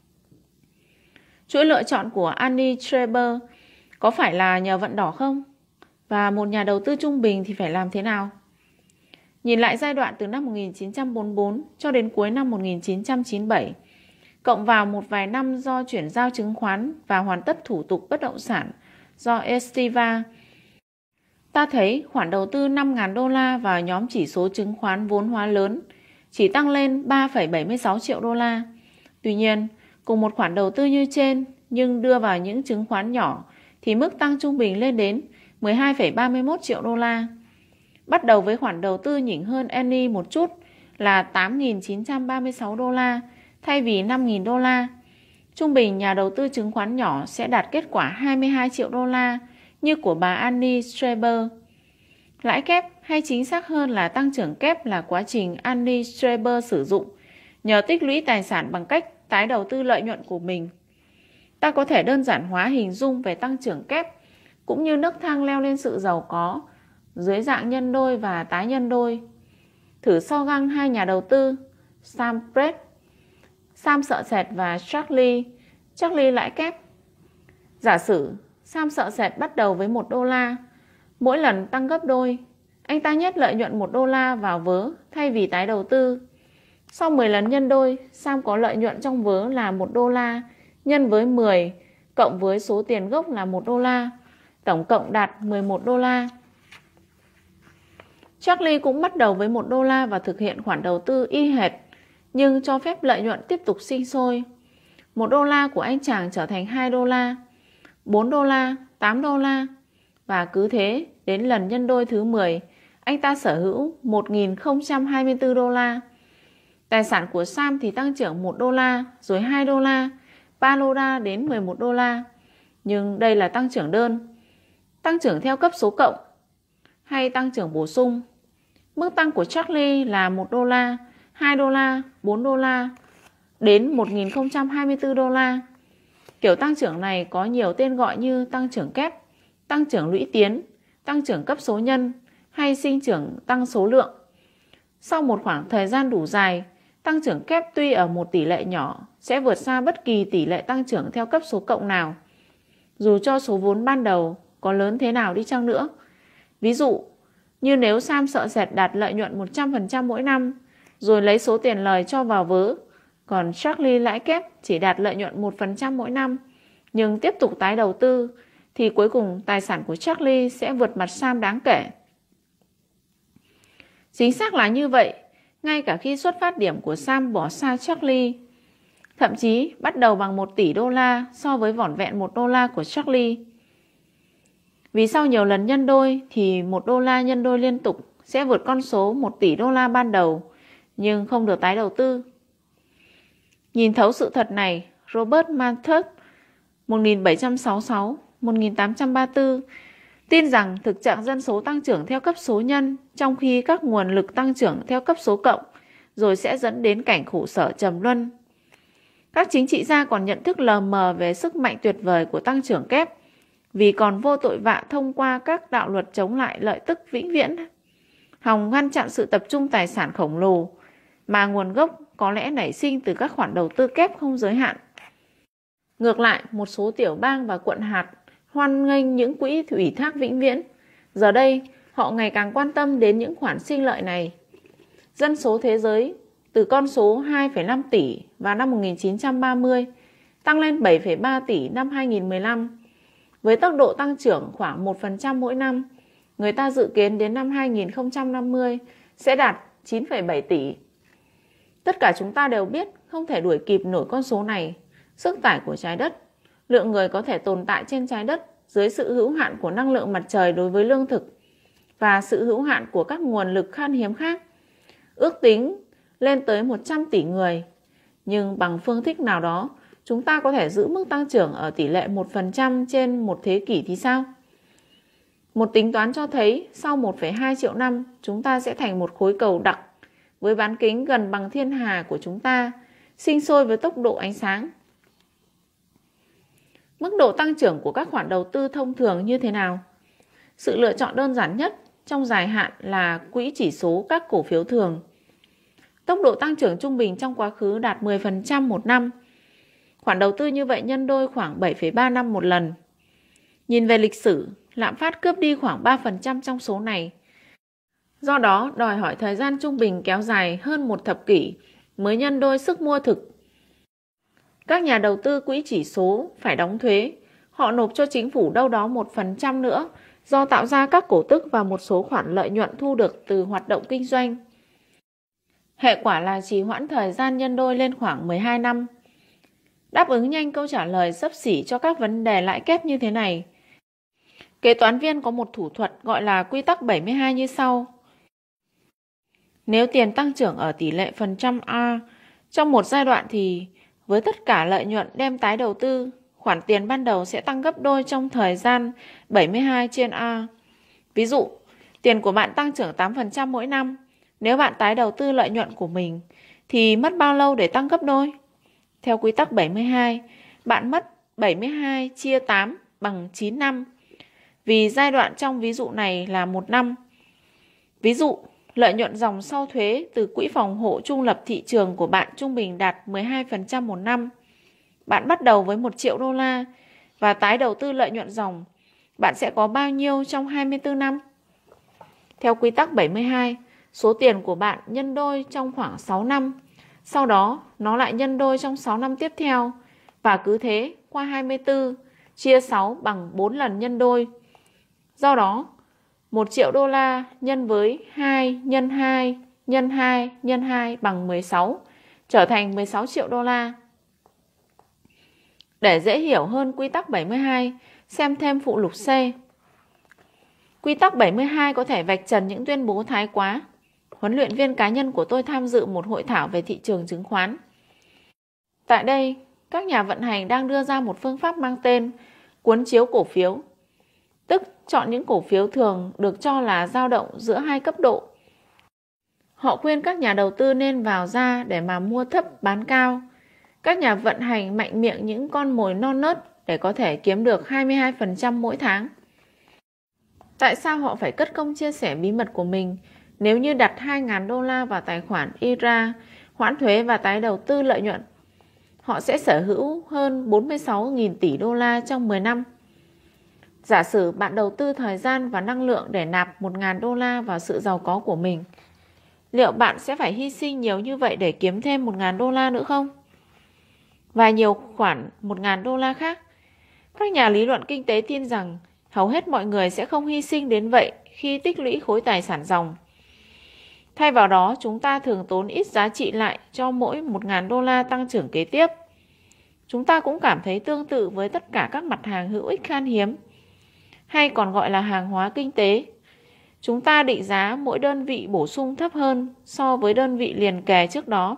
Chuỗi lựa chọn của Annie Straber có phải là nhờ vận đỏ không? Và một nhà đầu tư trung bình thì phải làm thế nào? Nhìn lại giai đoạn từ năm 1944 cho đến cuối năm 1997, cộng vào một vài năm do chuyển giao chứng khoán và hoàn tất thủ tục bất động sản do Estiva, ta thấy khoản đầu tư 5.000 đô la vào nhóm chỉ số chứng khoán vốn hóa lớn chỉ tăng lên 3,76 triệu đô la. Tuy nhiên, cùng một khoản đầu tư như trên nhưng đưa vào những chứng khoán nhỏ thì mức tăng trung bình lên đến 12,31 triệu đô la. Bắt đầu với khoản đầu tư nhỉnh hơn Annie một chút là 8.936 đô la thay vì 5.000 đô la. Trung bình nhà đầu tư chứng khoán nhỏ sẽ đạt kết quả 22 triệu đô la như của bà Annie Straber. lãi kép, hay chính xác hơn là tăng trưởng kép, là quá trình Andy Schreiber sử dụng nhờ tích lũy tài sản bằng cách tái đầu tư lợi nhuận của mình. Ta có thể đơn giản hóa hình dung về tăng trưởng kép cũng như nấc thang leo lên sự giàu có dưới dạng nhân đôi và tái nhân đôi. Thử so găng hai nhà đầu tư Sam Brett, Sam sợ sệt và Charlie lãi kép. Giả sử Sam sợ sệt bắt đầu với $1, mỗi lần tăng gấp đôi. Anh ta nhét lợi nhuận $1 vào vớ thay vì tái đầu tư. Sau 10 lần nhân đôi, Sam có lợi nhuận trong vớ là $1 nhân với 10 cộng với số tiền gốc là $1, tổng cộng đạt $11. Charlie cũng bắt đầu với $1 và thực hiện khoản đầu tư y hệt, nhưng cho phép lợi nhuận tiếp tục sinh sôi. $1 của anh chàng trở thành $2, $4, $8 và cứ thế đến lần nhân đôi thứ 10, anh ta sở hữu $1.024. Tài sản của Sam thì tăng trưởng $1, rồi $2, $3 đến $11. Nhưng đây là tăng trưởng đơn. Tăng trưởng theo cấp số cộng hay tăng trưởng bổ sung. Mức tăng của Charlie là $1, $2, $4 đến $1.024. Kiểu tăng trưởng này có nhiều tên gọi như tăng trưởng kép, tăng trưởng lũy tiến, tăng trưởng cấp số nhân hay sinh trưởng tăng số lượng. Sau một khoảng thời gian đủ dài, tăng trưởng kép tuy ở một tỷ lệ nhỏ sẽ vượt xa bất kỳ tỷ lệ tăng trưởng theo cấp số cộng nào, dù cho số vốn ban đầu có lớn thế nào đi chăng nữa. Ví dụ, như nếu Sam sợ sệt đạt lợi nhuận 100% mỗi năm, rồi lấy số tiền lời cho vào vớ, còn Charlie lãi kép chỉ đạt lợi nhuận 1% mỗi năm, nhưng tiếp tục tái đầu tư, thì cuối cùng tài sản của Charlie sẽ vượt mặt Sam đáng kể. Chính xác là như vậy, ngay cả khi xuất phát điểm của Sam bỏ xa Charlie, thậm chí bắt đầu bằng $1 tỷ so với vỏn vẹn $1 của Charlie. Vì sau nhiều lần nhân đôi thì $1 nhân đôi liên tục sẽ vượt con số $1 tỷ ban đầu, nhưng không được tái đầu tư. Nhìn thấu sự thật này, Robert Malthus 1766-1834 tin rằng thực trạng dân số tăng trưởng theo cấp số nhân, trong khi các nguồn lực tăng trưởng theo cấp số cộng, rồi sẽ dẫn đến cảnh khổ sở trầm luân. Các chính trị gia còn nhận thức lờ mờ về sức mạnh tuyệt vời của tăng trưởng kép, vì còn vô tội vạ thông qua các đạo luật chống lại lợi tức vĩnh viễn, hòng ngăn chặn sự tập trung tài sản khổng lồ mà nguồn gốc có lẽ nảy sinh từ các khoản đầu tư kép không giới hạn. Ngược lại, một số tiểu bang và quận hạt hoan nghênh những quỹ ủy thác vĩnh viễn. Giờ đây, họ ngày càng quan tâm đến những khoản sinh lợi này. Dân số thế giới từ con số 2,5 tỷ vào năm 1930 tăng lên 7,3 tỷ năm 2015. Với tốc độ tăng trưởng khoảng 1% mỗi năm, người ta dự kiến đến năm 2050 sẽ đạt 9,7 tỷ. Tất cả chúng ta đều biết không thể đuổi kịp nổi con số này. Sức tải của trái đất, lượng người có thể tồn tại trên trái đất dưới sự hữu hạn của năng lượng mặt trời đối với lương thực và sự hữu hạn của các nguồn lực khan hiếm khác, ước tính lên tới 100 tỷ người. Nhưng bằng phương thức nào đó, chúng ta có thể giữ mức tăng trưởng ở tỷ lệ 1% trên một thế kỷ thì sao? Một tính toán cho thấy sau 1,2 triệu năm, chúng ta sẽ thành một khối cầu đặc với bán kính gần bằng thiên hà của chúng ta, sinh sôi với tốc độ ánh sáng. Mức độ tăng trưởng của các khoản đầu tư thông thường như thế nào? Sự lựa chọn đơn giản nhất trong dài hạn là quỹ chỉ số các cổ phiếu thường. Tốc độ tăng trưởng trung bình trong quá khứ đạt 10% một năm. Khoản đầu tư như vậy nhân đôi khoảng 7,3 năm một lần. Nhìn về lịch sử, lạm phát cướp đi khoảng 3% trong số này. Do đó, đòi hỏi thời gian trung bình kéo dài hơn một thập kỷ mới nhân đôi sức mua thực. Các nhà đầu tư quỹ chỉ số phải đóng thuế. Họ nộp cho chính phủ đâu đó 1% nữa do tạo ra các cổ tức và một số khoản lợi nhuận thu được từ hoạt động kinh doanh. Hệ quả là trì hoãn thời gian nhân đôi lên khoảng 12 năm. Đáp ứng nhanh câu trả lời xấp xỉ cho các vấn đề lãi kép như thế này. Kế toán viên có một thủ thuật gọi là quy tắc 72 như sau. Nếu tiền tăng trưởng ở tỷ lệ phần trăm A trong một giai đoạn thì với tất cả lợi nhuận đem tái đầu tư, khoản tiền ban đầu sẽ tăng gấp đôi trong thời gian 72 trên A. Ví dụ, Tiền của bạn tăng trưởng 8% mỗi năm. Nếu bạn tái đầu tư lợi nhuận của mình thì mất bao lâu để tăng gấp đôi? Theo quy tắc 72, bạn mất 72 chia 8 bằng 9 năm. Vì giai đoạn trong ví dụ này là 1 năm. Ví dụ, lợi nhuận dòng sau thuế từ quỹ phòng hộ trung lập thị trường của bạn trung bình đạt 12% một năm. Bạn bắt đầu với 1 triệu đô la và tái đầu tư lợi nhuận dòng. Bạn sẽ có bao nhiêu trong 24 năm? Theo quy tắc 72, số tiền của bạn nhân đôi trong khoảng 6 năm. Sau đó, nó lại nhân đôi trong 6 năm tiếp theo. Và cứ thế, qua 24, chia 6 bằng 4 lần nhân đôi. Do đó, 1 triệu đô la nhân với 2 nhân 2 nhân 2 nhân 2 bằng 16, trở thành 16 triệu đô la. Để dễ hiểu hơn quy tắc 72, xem thêm phụ lục C. Quy tắc 72 có thể vạch trần những tuyên bố thái quá. Huấn luyện viên cá nhân của tôi tham dự một hội thảo về thị trường chứng khoán. Tại đây, các nhà vận hành đang đưa ra một phương pháp mang tên cuốn chiếu cổ phiếu, tức chọn những cổ phiếu thường được cho là dao động giữa hai cấp độ. Họ khuyên các nhà đầu tư nên vào ra để mà mua thấp bán cao. Các nhà vận hành mạnh miệng những con mồi non nớt để có thể kiếm được 22% mỗi tháng. Tại sao họ phải cất công chia sẻ bí mật của mình nếu như đặt 2.000 đô la vào tài khoản IRA, hoãn thuế và tái đầu tư lợi nhuận? Họ sẽ sở hữu hơn 46.000 tỷ đô la trong 10 năm. Giả sử bạn đầu tư thời gian và năng lượng để nạp 1.000 đô la vào sự giàu có của mình. Liệu bạn sẽ phải hy sinh nhiều như vậy để kiếm thêm 1.000 đô la nữa không? Và nhiều khoản 1.000 đô la khác. Các nhà lý luận kinh tế tin rằng hầu hết mọi người sẽ không hy sinh đến vậy khi tích lũy khối tài sản ròng. Thay vào đó, chúng ta thường tốn ít giá trị lại cho mỗi 1.000 đô la tăng trưởng kế tiếp. Chúng ta cũng cảm thấy tương tự với tất cả các mặt hàng hữu ích khan hiếm, hay còn gọi là hàng hóa kinh tế. Chúng ta định giá mỗi đơn vị bổ sung thấp hơn so với đơn vị liền kề trước đó.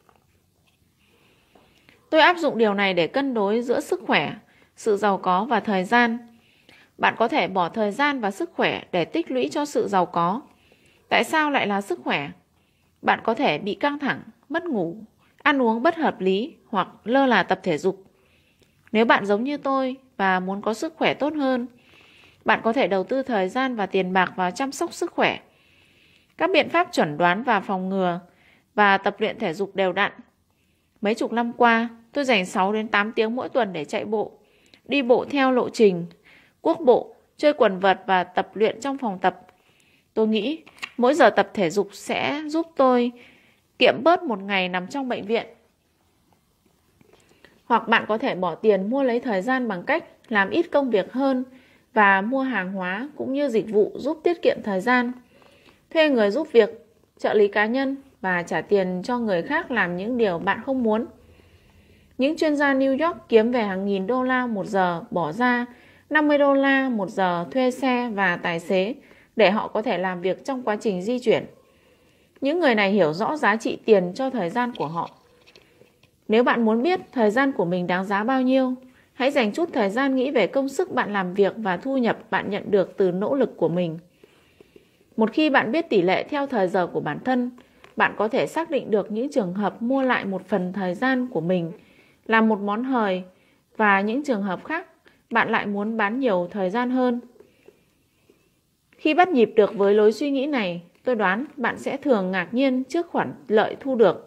Tôi áp dụng điều này để cân đối giữa sức khỏe, sự giàu có và thời gian. Bạn có thể bỏ thời gian và sức khỏe để tích lũy cho sự giàu có. Tại sao lại là sức khỏe? Bạn có thể bị căng thẳng, mất ngủ, ăn uống bất hợp lý hoặc lơ là tập thể dục. Nếu bạn giống như tôi và muốn có sức khỏe tốt hơn, bạn có thể đầu tư thời gian và tiền bạc vào chăm sóc sức khỏe, các biện pháp chẩn đoán và phòng ngừa và tập luyện thể dục đều đặn. Mấy chục năm qua, tôi dành 6 đến 8 tiếng mỗi tuần để chạy bộ, đi bộ theo lộ trình, quốc bộ, chơi quần vợt và tập luyện trong phòng tập. Tôi nghĩ mỗi giờ tập thể dục sẽ giúp tôi kiệm bớt một ngày nằm trong bệnh viện. Hoặc bạn có thể bỏ tiền mua lấy thời gian bằng cách làm ít công việc hơn và mua hàng hóa cũng như dịch vụ giúp tiết kiệm thời gian, thuê người giúp việc, trợ lý cá nhân và trả tiền cho người khác làm những điều bạn không muốn. Những chuyên gia New York kiếm về hàng nghìn đô la một giờ bỏ ra 50 đô la một giờ thuê xe và tài xế để họ có thể làm việc trong quá trình di chuyển. Những người này hiểu rõ giá trị tiền cho thời gian của họ. Nếu bạn muốn biết thời gian của mình đáng giá bao nhiêu, hãy dành chút thời gian nghĩ về công sức bạn làm việc và thu nhập bạn nhận được từ nỗ lực của mình. Một khi bạn biết tỷ lệ theo thời giờ của bản thân, bạn có thể xác định được những trường hợp mua lại một phần thời gian của mình làm một món hời và những trường hợp khác bạn lại muốn bán nhiều thời gian hơn. Khi bắt nhịp được với lối suy nghĩ này, tôi đoán bạn sẽ thường ngạc nhiên trước khoản lợi thu được.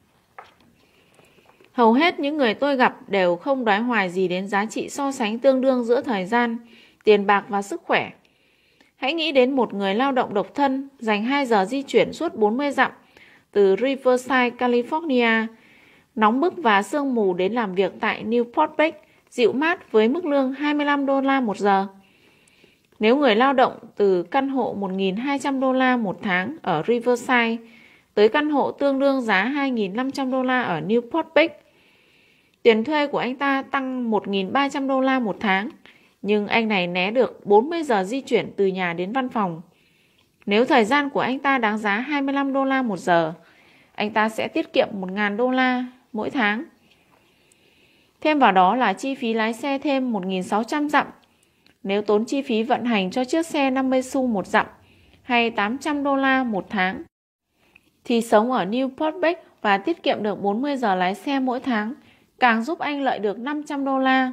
Hầu hết những người tôi gặp đều không đoái hoài gì đến giá trị so sánh tương đương giữa thời gian, tiền bạc và sức khỏe. Hãy nghĩ đến một người lao động độc thân dành 2 giờ di chuyển suốt 40 dặm từ Riverside, California, nóng bức và sương mù đến làm việc tại Newport Beach, dịu mát với mức lương 25 đô la một giờ. Nếu người lao động từ căn hộ 1.200 đô la một tháng ở Riverside tới căn hộ tương đương giá 2.500 đô la ở Newport Beach, tiền thuê của anh ta tăng 1.300 đô la một tháng, nhưng anh này né được 40 giờ di chuyển từ nhà đến văn phòng. Nếu thời gian của anh ta đáng giá 25 đô la một giờ, anh ta sẽ tiết kiệm 1.000 đô la mỗi tháng. Thêm vào đó là chi phí lái xe thêm 1.600 dặm. Nếu tốn chi phí vận hành cho chiếc xe 50 xu một dặm, hay 800 đô la một tháng, thì sống ở Newport Beach và tiết kiệm được 40 giờ lái xe mỗi tháng càng giúp anh lợi được 500 đô la.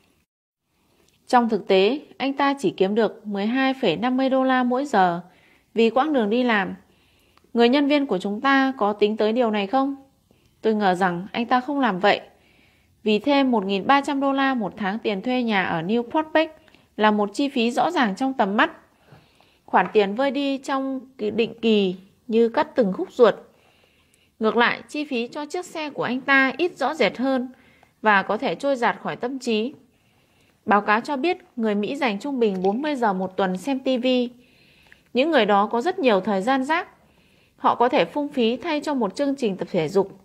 Trong thực tế, anh ta chỉ kiếm được 12,50 đô la mỗi giờ vì quãng đường đi làm. Người nhân viên của chúng ta có tính tới điều này không? Tôi ngờ rằng anh ta không làm vậy. Vì thêm 1.300 đô la một tháng tiền thuê nhà ở Newport Beach là một chi phí rõ ràng trong tầm mắt. Khoản tiền vơi đi trong định kỳ như cắt từng khúc ruột. Ngược lại, chi phí cho chiếc xe của anh ta ít rõ rệt hơn và có thể trôi dạt khỏi tâm trí. Báo cáo cho biết người Mỹ dành trung bình 40 giờ một tuần xem TV. Những người đó có rất nhiều thời gian rác. Họ có thể phung phí thay cho một chương trình tập thể dục.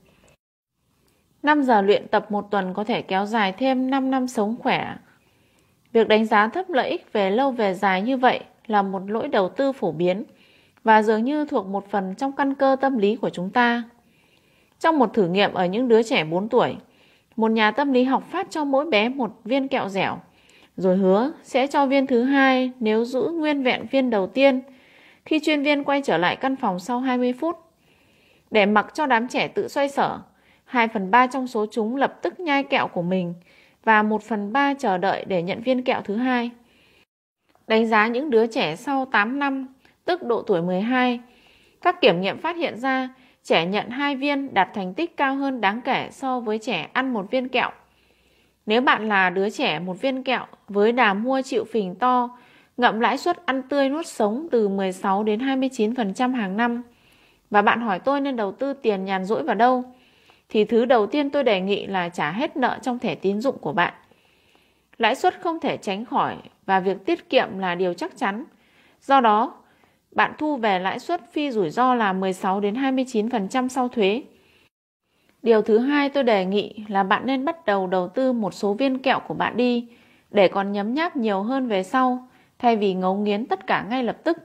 5 giờ luyện tập một tuần có thể kéo dài thêm 5 năm sống khỏe. Việc đánh giá thấp lợi ích về lâu về dài như vậy là một lỗi đầu tư phổ biến và dường như thuộc một phần trong căn cơ tâm lý của chúng ta. Trong một thử nghiệm ở những đứa trẻ 4 tuổi, một nhà tâm lý học phát cho mỗi bé một viên kẹo dẻo, rồi hứa sẽ cho viên thứ hai nếu giữ nguyên vẹn viên đầu tiên khi chuyên viên quay trở lại căn phòng sau 20 phút. Để mặc cho đám trẻ tự xoay sở, 2/3 trong số chúng lập tức nhai kẹo của mình và 1/3 chờ đợi để nhận viên kẹo thứ hai. Đánh giá những đứa trẻ sau 8 năm, tức độ tuổi 12, các kiểm nghiệm phát hiện ra trẻ nhận 2 viên đạt thành tích cao hơn đáng kể so với trẻ ăn 1 viên kẹo. Nếu bạn là đứa trẻ 1 viên kẹo với đà mua chịu phình to, ngậm lãi suất ăn tươi nuốt sống từ 16 đến 29% hàng năm, và bạn hỏi tôi nên đầu tư tiền nhàn rỗi vào đâu, thì thứ đầu tiên tôi đề nghị là trả hết nợ trong thẻ tín dụng của bạn. Lãi suất không thể tránh khỏi và việc tiết kiệm là điều chắc chắn. Do đó, bạn thu về lãi suất phi rủi ro là 16 đến 29% sau thuế. Điều thứ hai tôi đề nghị là bạn nên bắt đầu đầu tư một số viên kẹo của bạn đi, để còn nhấm nháp nhiều hơn về sau, thay vì ngấu nghiến tất cả ngay lập tức.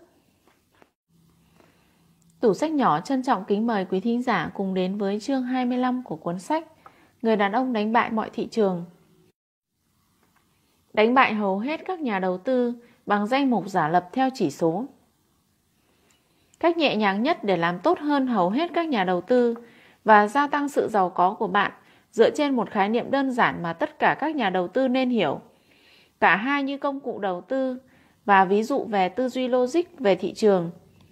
Tủ sách nhỏ trân trọng kính mời quý thính giả cùng đến với chương 25 của cuốn sách Người đàn ông đánh bại mọi thị trường. Đánh bại hầu hết các nhà đầu tư bằng danh mục giả lập theo chỉ số. Cách nhẹ nhàng nhất để làm tốt hơn hầu hết các nhà đầu tư và gia tăng sự giàu có của bạn dựa trên một khái niệm đơn giản mà tất cả các nhà đầu tư nên hiểu. Cả hai như công cụ đầu tư và ví dụ về tư duy logic về thị trường.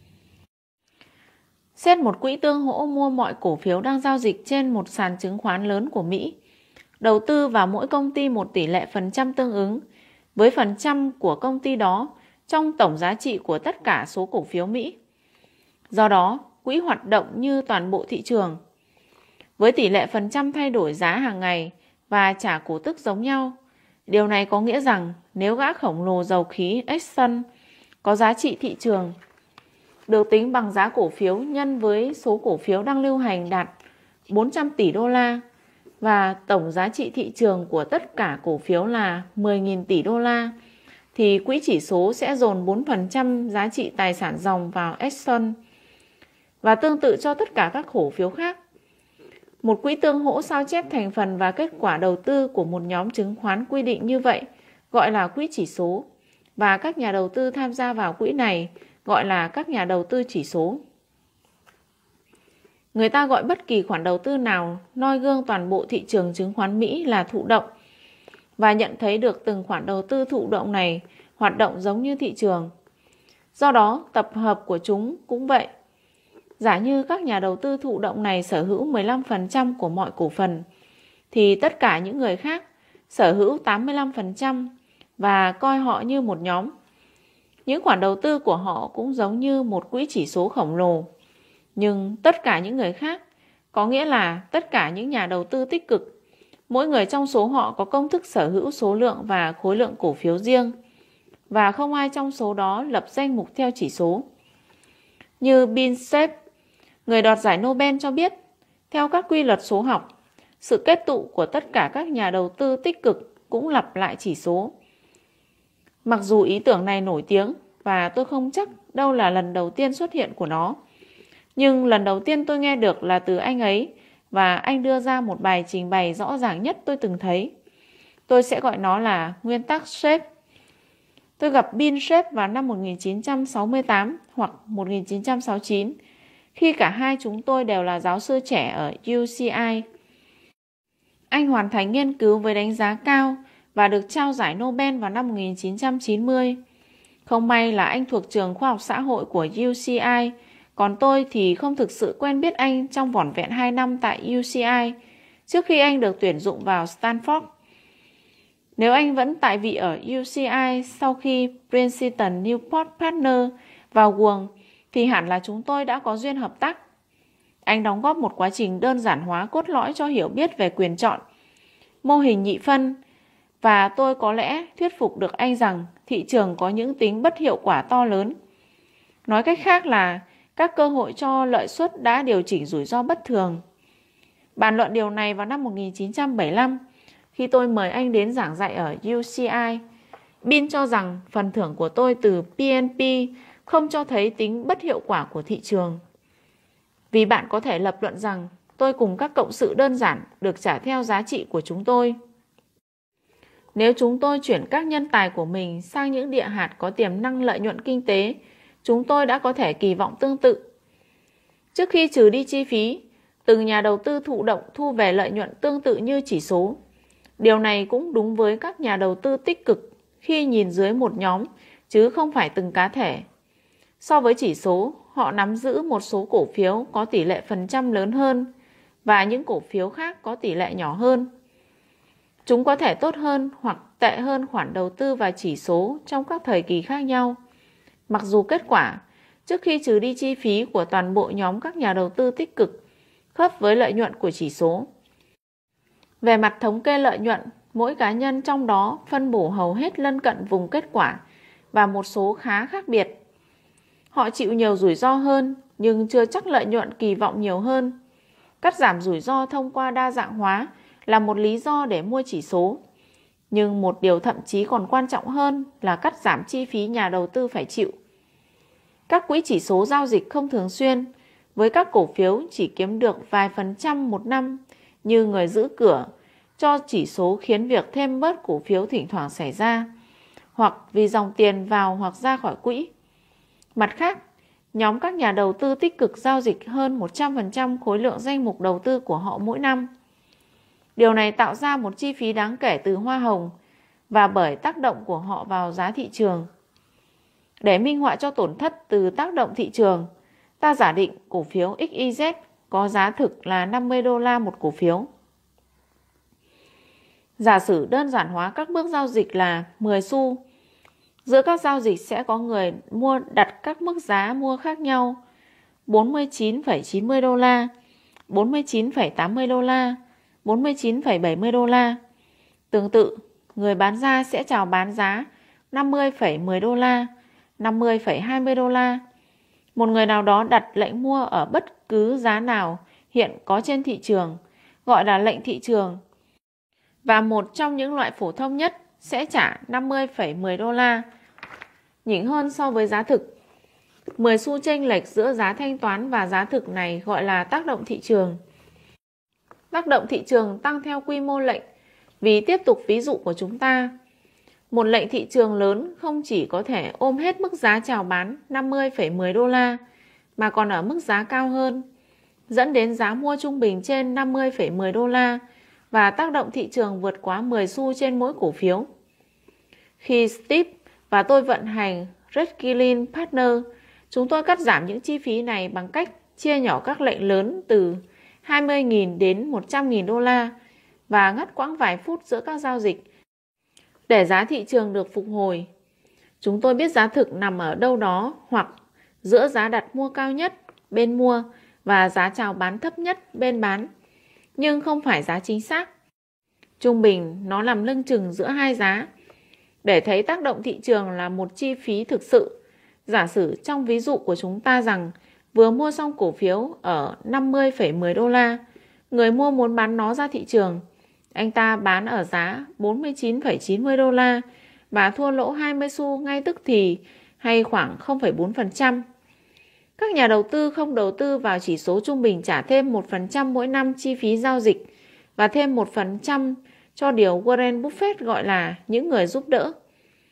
Xét một quỹ tương hỗ mua mọi cổ phiếu đang giao dịch trên một sàn chứng khoán lớn của Mỹ. Đầu tư vào mỗi công ty một tỷ lệ phần trăm tương ứng với phần trăm của công ty đó trong tổng giá trị của tất cả số cổ phiếu Mỹ. Do đó, quỹ hoạt động như toàn bộ thị trường. Với tỷ lệ phần trăm thay đổi giá hàng ngày và trả cổ tức giống nhau, điều này có nghĩa rằng nếu gã khổng lồ dầu khí Exxon có giá trị thị trường được tính bằng giá cổ phiếu nhân với số cổ phiếu đang lưu hành đạt 400 tỷ đô la và tổng giá trị thị trường của tất cả cổ phiếu là 10.000 tỷ đô la, thì quỹ chỉ số sẽ dồn 4% giá trị tài sản ròng vào Exxon và tương tự cho tất cả các cổ phiếu khác. Một quỹ tương hỗ sao chép thành phần và kết quả đầu tư của một nhóm chứng khoán quy định như vậy gọi là quỹ chỉ số, và các nhà đầu tư tham gia vào quỹ này gọi là các nhà đầu tư chỉ số. Người ta gọi bất kỳ khoản đầu tư nào noi gương toàn bộ thị trường chứng khoán Mỹ là thụ động và nhận thấy được từng khoản đầu tư thụ động này hoạt động giống như thị trường. Do đó, tập hợp của chúng cũng vậy. Giả như các nhà đầu tư thụ động này sở hữu 15% của mọi cổ phần, thì tất cả những người khác sở hữu 85% và coi họ như một nhóm. Những khoản đầu tư của họ cũng giống như một quỹ chỉ số khổng lồ. Nhưng tất cả những người khác, có nghĩa là tất cả những nhà đầu tư tích cực, mỗi người trong số họ có công thức sở hữu số lượng và khối lượng cổ phiếu riêng, và không ai trong số đó lập danh mục theo chỉ số. Như Bill Gates, người đoạt giải Nobel cho biết, theo các quy luật số học, sự kết tụ của tất cả các nhà đầu tư tích cực cũng lặp lại chỉ số. Mặc dù ý tưởng này nổi tiếng và tôi không chắc đâu là lần đầu tiên xuất hiện của nó, nhưng lần đầu tiên tôi nghe được là từ anh ấy, và anh đưa ra một bài trình bày rõ ràng nhất tôi từng thấy. Tôi sẽ gọi nó là nguyên tắc SHAPE. Tôi gặp Bill Shep vào năm 1968 hoặc 1969, khi cả hai chúng tôi đều là giáo sư trẻ ở UCI. Anh hoàn thành nghiên cứu với đánh giá cao và được trao giải Nobel vào năm 1990. Không may là anh thuộc trường khoa học xã hội của UCI, còn tôi thì không thực sự quen biết anh trong vỏn vẹn 2 năm tại UCI, trước khi anh được tuyển dụng vào Stanford. Nếu anh vẫn tại vị ở UCI sau khi Princeton Newport Partner vào guồng, thì hẳn là chúng tôi đã có duyên hợp tác. Anh đóng góp một quá trình đơn giản hóa cốt lõi cho hiểu biết về quyền chọn, mô hình nhị phân, và tôi có lẽ thuyết phục được anh rằng thị trường có những tính bất hiệu quả to lớn. Nói cách khác là các cơ hội cho lợi suất đã điều chỉnh rủi ro bất thường. Bàn luận điều này vào năm 1975, khi tôi mời anh đến giảng dạy ở UCI. Bill cho rằng phần thưởng của tôi từ PNP không cho thấy tính bất hiệu quả của thị trường. Vì bạn có thể lập luận rằng tôi cùng các cộng sự đơn giản được trả theo giá trị của chúng tôi. Nếu chúng tôi chuyển các nhân tài của mình sang những địa hạt có tiềm năng lợi nhuận kinh tế, chúng tôi đã có thể kỳ vọng tương tự. Trước khi trừ đi chi phí, từng nhà đầu tư thụ động thu về lợi nhuận tương tự như chỉ số. Điều này cũng đúng với các nhà đầu tư tích cực khi nhìn dưới một nhóm, chứ không phải từng cá thể. So với chỉ số, họ nắm giữ một số cổ phiếu có tỷ lệ phần trăm lớn hơn và những cổ phiếu khác có tỷ lệ nhỏ hơn. Chúng có thể tốt hơn hoặc tệ hơn khoản đầu tư vào chỉ số trong các thời kỳ khác nhau. Mặc dù kết quả, trước khi trừ đi chi phí của toàn bộ nhóm các nhà đầu tư tích cực, khớp với lợi nhuận của chỉ số. Về mặt thống kê lợi nhuận, mỗi cá nhân trong đó phân bổ hầu hết lân cận vùng kết quả và một số khá khác biệt. Họ chịu nhiều rủi ro hơn, nhưng chưa chắc lợi nhuận kỳ vọng nhiều hơn. Cắt giảm rủi ro thông qua đa dạng hóa là một lý do để mua chỉ số. Nhưng một điều thậm chí còn quan trọng hơn là cắt giảm chi phí nhà đầu tư phải chịu. Các quỹ chỉ số giao dịch không thường xuyên, với các cổ phiếu chỉ kiếm được vài % một năm, như người giữ cửa, cho chỉ số khiến việc thêm bớt cổ phiếu thỉnh thoảng xảy ra, hoặc vì dòng tiền vào hoặc ra khỏi quỹ. Mặt khác, nhóm các nhà đầu tư tích cực giao dịch hơn 100% khối lượng danh mục đầu tư của họ mỗi năm. Điều này tạo ra một chi phí đáng kể từ hoa hồng và bởi tác động của họ vào giá thị trường. Để minh họa cho tổn thất từ tác động thị trường, ta giả định cổ phiếu XYZ có giá thực là $50 một cổ phiếu. Giả sử đơn giản hóa các bước giao dịch là 10 xu. Giữa các giao dịch sẽ có người mua đặt các mức giá mua khác nhau: $49,90, $49,80, $49,70. Tương tự, người bán ra sẽ chào bán giá $50,10, $50,20. Một người nào đó đặt lệnh mua ở bất cứ giá nào hiện có trên thị trường, gọi là lệnh thị trường, và một trong những loại phổ thông nhất sẽ trả $50,10, nhỉnh hơn so với giá thực. 10 xu chênh lệch giữa giá thanh toán và giá thực này gọi là tác động thị trường. Tác động thị trường tăng theo quy mô lệnh. Vì tiếp tục ví dụ của chúng ta, một lệnh thị trường lớn không chỉ có thể ôm hết mức giá chào bán $50,10 mà còn ở mức giá cao hơn, dẫn đến giá mua trung bình trên $50,10 và tác động thị trường vượt quá 10 xu trên mỗi cổ phiếu. Khi Steve và tôi vận hành Redkilling Partner, chúng tôi cắt giảm những chi phí này bằng cách chia nhỏ các lệnh lớn từ $20.000 đến $100.000 và ngắt quãng vài phút giữa các giao dịch để giá thị trường được phục hồi. Chúng tôi biết giá thực nằm ở đâu đó hoặc giữa giá đặt mua cao nhất bên mua và giá chào bán thấp nhất bên bán, nhưng không phải giá chính xác. Trung bình nó nằm lưng chừng giữa hai giá. Để thấy tác động thị trường là một chi phí thực sự, giả sử trong ví dụ của chúng ta rằng vừa mua xong cổ phiếu ở $50,10, người mua muốn bán nó ra thị trường. Anh ta bán ở giá $49,90 và thua lỗ 20 xu ngay tức thì, hay khoảng 0,4%. Các nhà đầu tư không đầu tư vào chỉ số trung bình trả thêm 1% mỗi năm chi phí giao dịch và thêm 1% cho điều Warren Buffett gọi là những người giúp đỡ.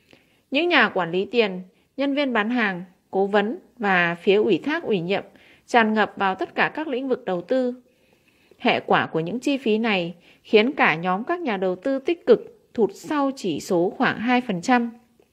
Những nhà quản lý tiền, nhân viên bán hàng, cố vấn và phía ủy thác ủy nhiệm tràn ngập vào tất cả các lĩnh vực đầu tư. Hệ quả của những chi phí này khiến cả nhóm các nhà đầu tư tích cực thụt sau chỉ số khoảng 2%.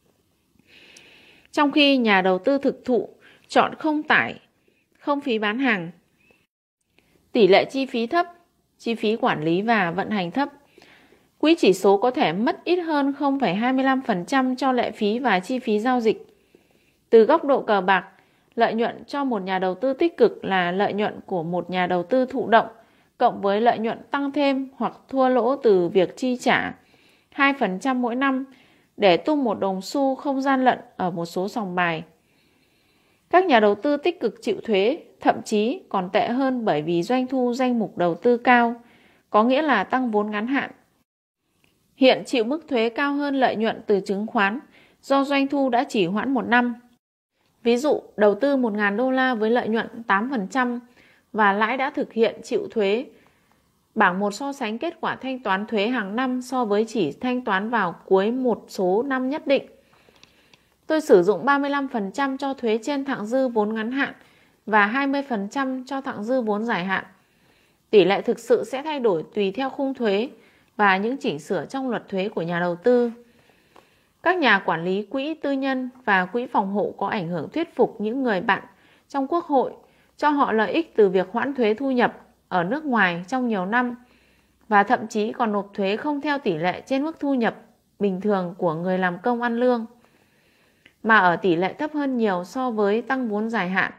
Trong khi nhà đầu tư thực thụ chọn không tải, không phí bán hàng, tỷ lệ chi phí thấp, chi phí quản lý và vận hành thấp, quỹ chỉ số có thể mất ít hơn 0,25% cho lệ phí và chi phí giao dịch. Từ góc độ cờ bạc, lợi nhuận cho một nhà đầu tư tích cực là lợi nhuận của một nhà đầu tư thụ động cộng với lợi nhuận tăng thêm hoặc thua lỗ từ việc chi trả 2% mỗi năm để tung một đồng xu không gian lận ở một số sòng bài. Các nhà đầu tư tích cực chịu thuế, thậm chí còn tệ hơn bởi vì doanh thu danh mục đầu tư cao, có nghĩa là tăng vốn ngắn hạn. Hiện chịu mức thuế cao hơn lợi nhuận từ chứng khoán do doanh thu đã chỉ hoãn một năm. Ví dụ, đầu tư 1.000 đô la với lợi nhuận 8% và lãi đã thực hiện chịu thuế. Bảng 1 so sánh kết quả thanh toán thuế hàng năm so với chỉ thanh toán vào cuối một số năm nhất định. Tôi sử dụng 35% cho thuế trên thặng dư vốn ngắn hạn và 20% cho thặng dư vốn dài hạn. Tỷ lệ thực sự sẽ thay đổi tùy theo khung thuế và những chỉnh sửa trong luật thuế của nhà đầu tư. Các nhà quản lý quỹ tư nhân và quỹ phòng hộ có ảnh hưởng thuyết phục những người bạn trong quốc hội cho họ lợi ích từ việc hoãn thuế thu nhập ở nước ngoài trong nhiều năm và thậm chí còn nộp thuế không theo tỷ lệ trên mức thu nhập bình thường của người làm công ăn lương, mà ở tỷ lệ thấp hơn nhiều so với tăng vốn dài hạn.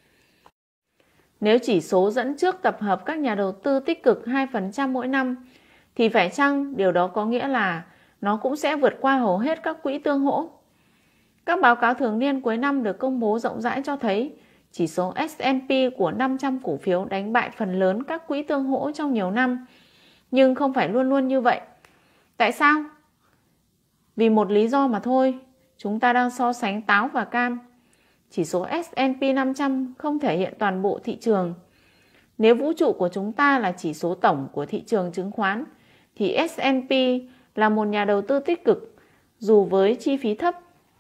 Nếu chỉ số dẫn trước tập hợp các nhà đầu tư tích cực 2% mỗi năm, thì phải chăng điều đó có nghĩa là nó cũng sẽ vượt qua hầu hết các quỹ tương hỗ? Các báo cáo thường niên cuối năm được công bố rộng rãi cho thấy chỉ số S&P của 500 cổ phiếu đánh bại phần lớn các quỹ tương hỗ trong nhiều năm, nhưng không phải luôn luôn như vậy. Tại sao? Vì một lý do mà thôi, chúng ta đang so sánh táo và cam. Chỉ số S&P 500 không thể hiện toàn bộ thị trường. Nếu vũ trụ của chúng ta là chỉ số tổng của thị trường chứng khoán, thì S&P là một nhà đầu tư tích cực, dù với chi phí thấp.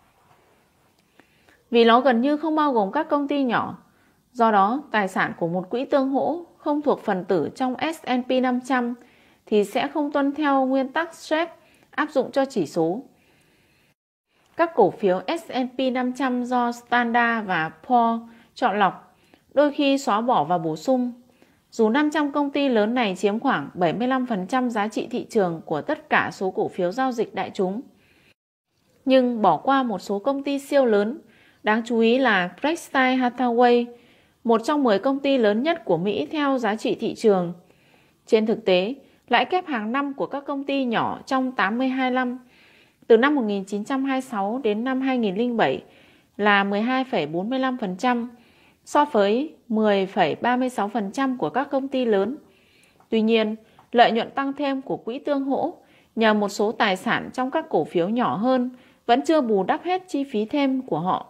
Vì nó gần như không bao gồm các công ty nhỏ, do đó tài sản của một quỹ tương hỗ không thuộc phần tử trong S&P 500 thì sẽ không tuân theo nguyên tắc SHARE áp dụng cho chỉ số. Các cổ phiếu S&P 500 do Standard và Poor's chọn lọc, đôi khi xóa bỏ và bổ sung. Dù 500 công ty lớn này chiếm khoảng 75% giá trị thị trường của tất cả số cổ phiếu giao dịch đại chúng, nhưng bỏ qua một số công ty siêu lớn, đáng chú ý là Berkshire Hathaway, một trong 10 công ty lớn nhất của Mỹ theo giá trị thị trường. Trên thực tế, lãi kép hàng năm của các công ty nhỏ trong 82 năm, từ năm 1926 đến năm 2007 là 12,45%, so với 10,36% của các công ty lớn. Tuy nhiên, lợi nhuận tăng thêm của quỹ tương hỗ nhờ một số tài sản trong các cổ phiếu nhỏ hơn vẫn chưa bù đắp hết chi phí thêm của họ.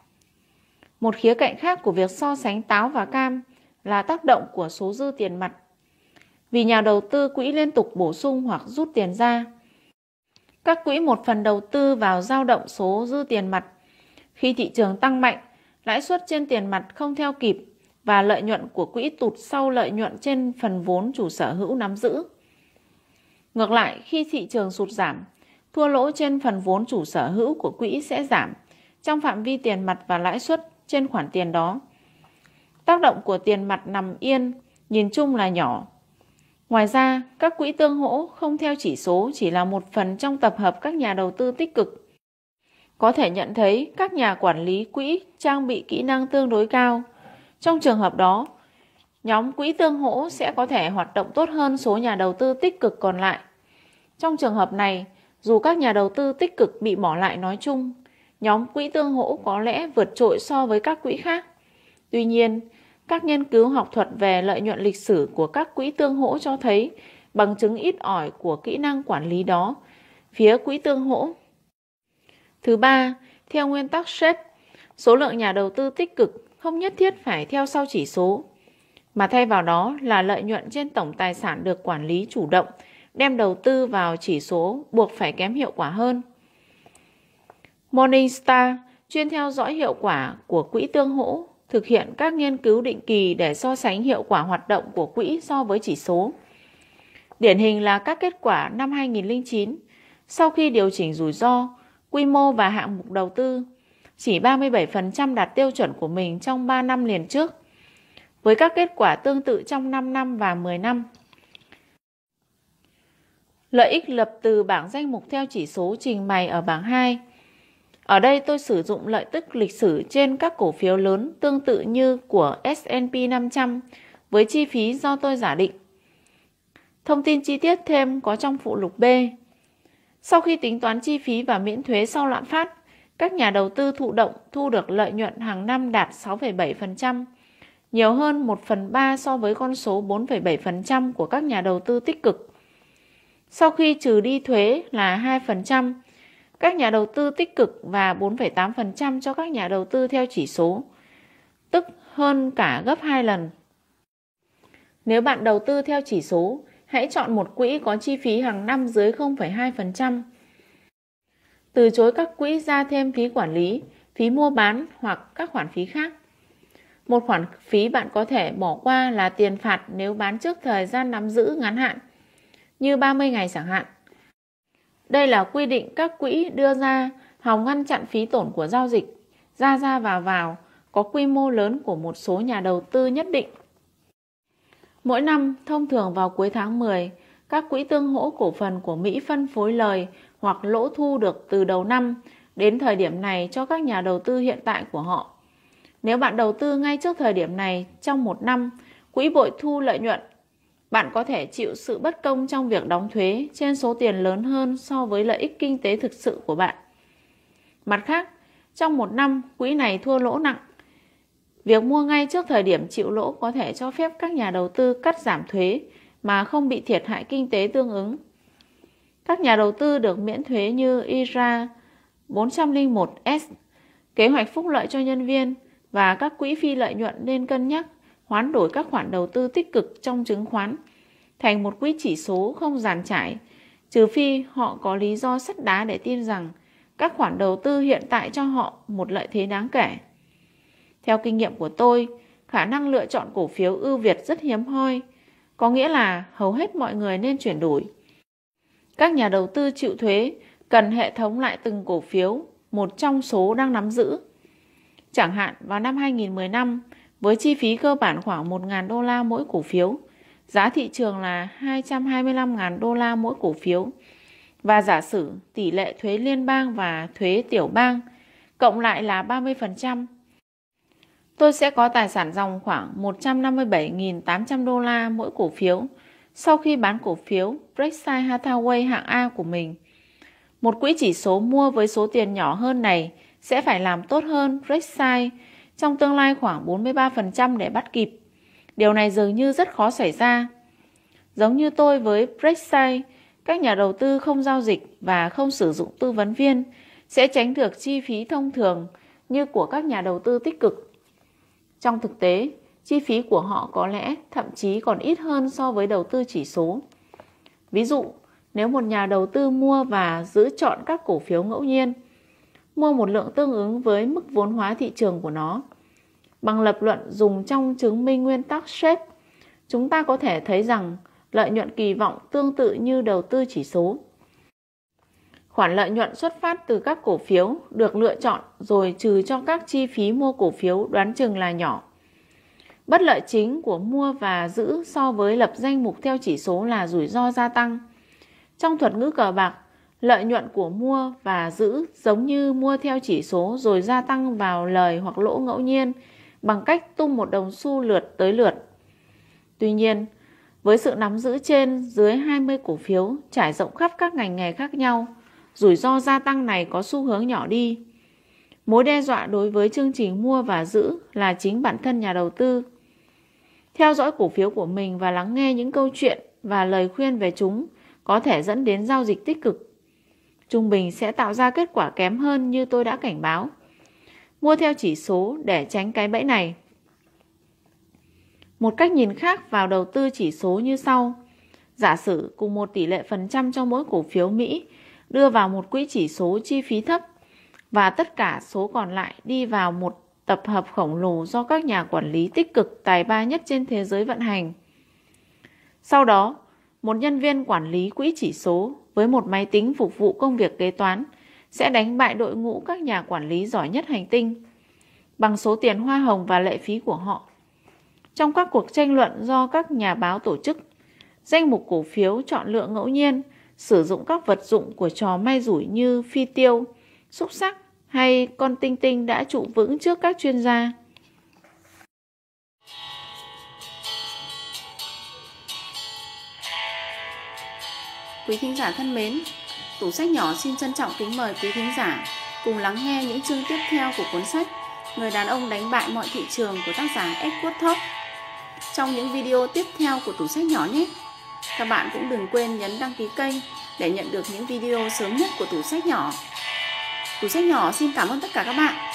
Một khía cạnh khác của việc so sánh táo và cam là tác động của số dư tiền mặt. Vì nhà đầu tư quỹ liên tục bổ sung hoặc rút tiền ra, các quỹ một phần đầu tư vào dao động số dư tiền mặt. Khi thị trường tăng mạnh, lãi suất trên tiền mặt không theo kịp và lợi nhuận của quỹ tụt sau lợi nhuận trên phần vốn chủ sở hữu nắm giữ. Ngược lại, khi thị trường sụt giảm, thua lỗ trên phần vốn chủ sở hữu của quỹ sẽ giảm trong phạm vi tiền mặt và lãi suất trên khoản tiền đó. Tác động của tiền mặt nằm yên nhìn chung là nhỏ. Ngoài ra, các quỹ tương hỗ không theo chỉ số chỉ là một phần trong tập hợp các nhà đầu tư tích cực. Có thể nhận thấy các nhà quản lý quỹ trang bị kỹ năng tương đối cao. Trong trường hợp đó, nhóm quỹ tương hỗ sẽ có thể hoạt động tốt hơn số nhà đầu tư tích cực còn lại. Trong trường hợp này, dù các nhà đầu tư tích cực bị bỏ lại nói chung, nhóm quỹ tương hỗ có lẽ vượt trội so với các quỹ khác. Tuy nhiên, các nghiên cứu học thuật về lợi nhuận lịch sử của các quỹ tương hỗ cho thấy bằng chứng ít ỏi của kỹ năng quản lý đó phía quỹ tương hỗ. Thứ ba, theo nguyên tắc SHARE, số lượng nhà đầu tư tích cực không nhất thiết phải theo sau chỉ số, mà thay vào đó là lợi nhuận trên tổng tài sản được quản lý chủ động đem đầu tư vào chỉ số buộc phải kém hiệu quả hơn. Morningstar chuyên theo dõi hiệu quả của quỹ tương hỗ, thực hiện các nghiên cứu định kỳ để so sánh hiệu quả hoạt động của quỹ so với chỉ số. Điển hình là các kết quả năm 2009, sau khi điều chỉnh rủi ro, quy mô và hạng mục đầu tư, chỉ 37% đạt tiêu chuẩn của mình trong 3 năm liền trước, với các kết quả tương tự trong 5 năm và 10 năm. Lợi ích lập từ bảng danh mục theo chỉ số trình bày ở bảng 2. Ở đây tôi sử dụng lợi tức lịch sử trên các cổ phiếu lớn tương tự như của S&P 500 với chi phí do tôi giả định. Thông tin chi tiết thêm có trong phụ lục B. Sau khi tính toán chi phí và miễn thuế sau lạm phát, các nhà đầu tư thụ động thu được lợi nhuận hàng năm đạt 6,7%, nhiều hơn 1/3 so với con số 4,7% của các nhà đầu tư tích cực. Sau khi trừ đi thuế là 2%, các nhà đầu tư tích cực và 4,8% cho các nhà đầu tư theo chỉ số, tức hơn cả gấp 2 lần. Nếu bạn đầu tư theo chỉ số, hãy chọn một quỹ có chi phí hàng năm dưới 0,2%. Từ chối các quỹ ra thêm phí quản lý, phí mua bán hoặc các khoản phí khác. Một khoản phí bạn có thể bỏ qua là tiền phạt nếu bán trước thời gian nắm giữ ngắn hạn, như 30 ngày chẳng hạn. Đây là quy định các quỹ đưa ra hòng ngăn chặn phí tổn của giao dịch, ra vào có quy mô lớn của một số nhà đầu tư nhất định. Mỗi năm, thông thường vào cuối tháng 10, các quỹ tương hỗ cổ phần của Mỹ phân phối lời hoặc lỗ thu được từ đầu năm đến thời điểm này cho các nhà đầu tư hiện tại của họ. Nếu bạn đầu tư ngay trước thời điểm này trong một năm, quỹ bội thu lợi nhuận, bạn có thể chịu sự bất công trong việc đóng thuế trên số tiền lớn hơn so với lợi ích kinh tế thực sự của bạn. Mặt khác, trong một năm, quỹ này thua lỗ nặng. Việc mua ngay trước thời điểm chịu lỗ có thể cho phép các nhà đầu tư cắt giảm thuế mà không bị thiệt hại kinh tế tương ứng. Các nhà đầu tư được miễn thuế như IRA 401S, kế hoạch phúc lợi cho nhân viên và các quỹ phi lợi nhuận nên cân nhắc hoán đổi các khoản đầu tư tích cực trong chứng khoán thành một quỹ chỉ số không dàn trải, trừ phi họ có lý do sắt đá để tin rằng các khoản đầu tư hiện tại cho họ một lợi thế đáng kể. Theo kinh nghiệm của tôi, khả năng lựa chọn cổ phiếu ưu việt rất hiếm hoi, có nghĩa là hầu hết mọi người nên chuyển đổi. Các nhà đầu tư chịu thuế cần hệ thống lại từng cổ phiếu, một trong số đang nắm giữ. Chẳng hạn vào năm 2015, với chi phí cơ bản khoảng 1.000 đô la mỗi cổ phiếu, giá thị trường là 225.000 đô la mỗi cổ phiếu, và giả sử tỷ lệ thuế liên bang và thuế tiểu bang cộng lại là 30%. Tôi sẽ có tài sản ròng khoảng 157.800 đô la mỗi cổ phiếu sau khi bán cổ phiếu Berkshire Hathaway hạng A của mình. Một quỹ chỉ số mua với số tiền nhỏ hơn này sẽ phải làm tốt hơn Berkshire trong tương lai khoảng 43% để bắt kịp. Điều này dường như rất khó xảy ra. Giống như tôi với Berkshire, các nhà đầu tư không giao dịch và không sử dụng tư vấn viên sẽ tránh được chi phí thông thường như của các nhà đầu tư tích cực. Trong thực tế, chi phí của họ có lẽ thậm chí còn ít hơn so với đầu tư chỉ số. Ví dụ, nếu một nhà đầu tư mua và giữ chọn các cổ phiếu ngẫu nhiên, mua một lượng tương ứng với mức vốn hóa thị trường của nó, bằng lập luận dùng trong chứng minh nguyên tắc SHAPE, chúng ta có thể thấy rằng lợi nhuận kỳ vọng tương tự như đầu tư chỉ số. Khoản lợi nhuận xuất phát từ các cổ phiếu được lựa chọn rồi trừ cho các chi phí mua cổ phiếu đoán chừng là nhỏ. Bất lợi chính của mua và giữ so với lập danh mục theo chỉ số là rủi ro gia tăng. Trong thuật ngữ cờ bạc, lợi nhuận của mua và giữ giống như mua theo chỉ số rồi gia tăng vào lời hoặc lỗ ngẫu nhiên bằng cách tung một đồng xu lượt tới lượt. Tuy nhiên, với sự nắm giữ trên dưới 20 cổ phiếu trải rộng khắp các ngành nghề khác nhau, rủi ro gia tăng này có xu hướng nhỏ đi. Mối đe dọa đối với chương trình mua và giữ là chính bản thân nhà đầu tư. Theo dõi cổ phiếu của mình và lắng nghe những câu chuyện và lời khuyên về chúng có thể dẫn đến giao dịch tích cực. Trung bình sẽ tạo ra kết quả kém hơn như tôi đã cảnh báo. Mua theo chỉ số để tránh cái bẫy này. Một cách nhìn khác vào đầu tư chỉ số như sau. Giả sử cùng một tỷ lệ phần trăm cho mỗi cổ phiếu Mỹ đưa vào một quỹ chỉ số chi phí thấp và tất cả số còn lại đi vào một tập hợp khổng lồ do các nhà quản lý tích cực tài ba nhất trên thế giới vận hành. Sau đó, một nhân viên quản lý quỹ chỉ số với một máy tính phục vụ công việc kế toán sẽ đánh bại đội ngũ các nhà quản lý giỏi nhất hành tinh bằng số tiền hoa hồng và lệ phí của họ. Trong các cuộc tranh luận do các nhà báo tổ chức, danh mục cổ phiếu chọn lựa ngẫu nhiên sử dụng các vật dụng của trò may rủi như phi tiêu, xúc xắc hay con tinh tinh đã trụ vững trước các chuyên gia. Quý thính giả thân mến, Tủ Sách Nhỏ xin trân trọng kính mời quý thính giả cùng lắng nghe những chương tiếp theo của cuốn sách Người đàn ông đánh bại mọi thị trường của tác giả Edward Thorp trong những video tiếp theo của Tủ Sách Nhỏ nhé. Các bạn cũng đừng quên nhấn đăng ký kênh để nhận được những video sớm nhất của Tủ Sách Nhỏ. Tủ Sách Nhỏ xin cảm ơn tất cả các bạn.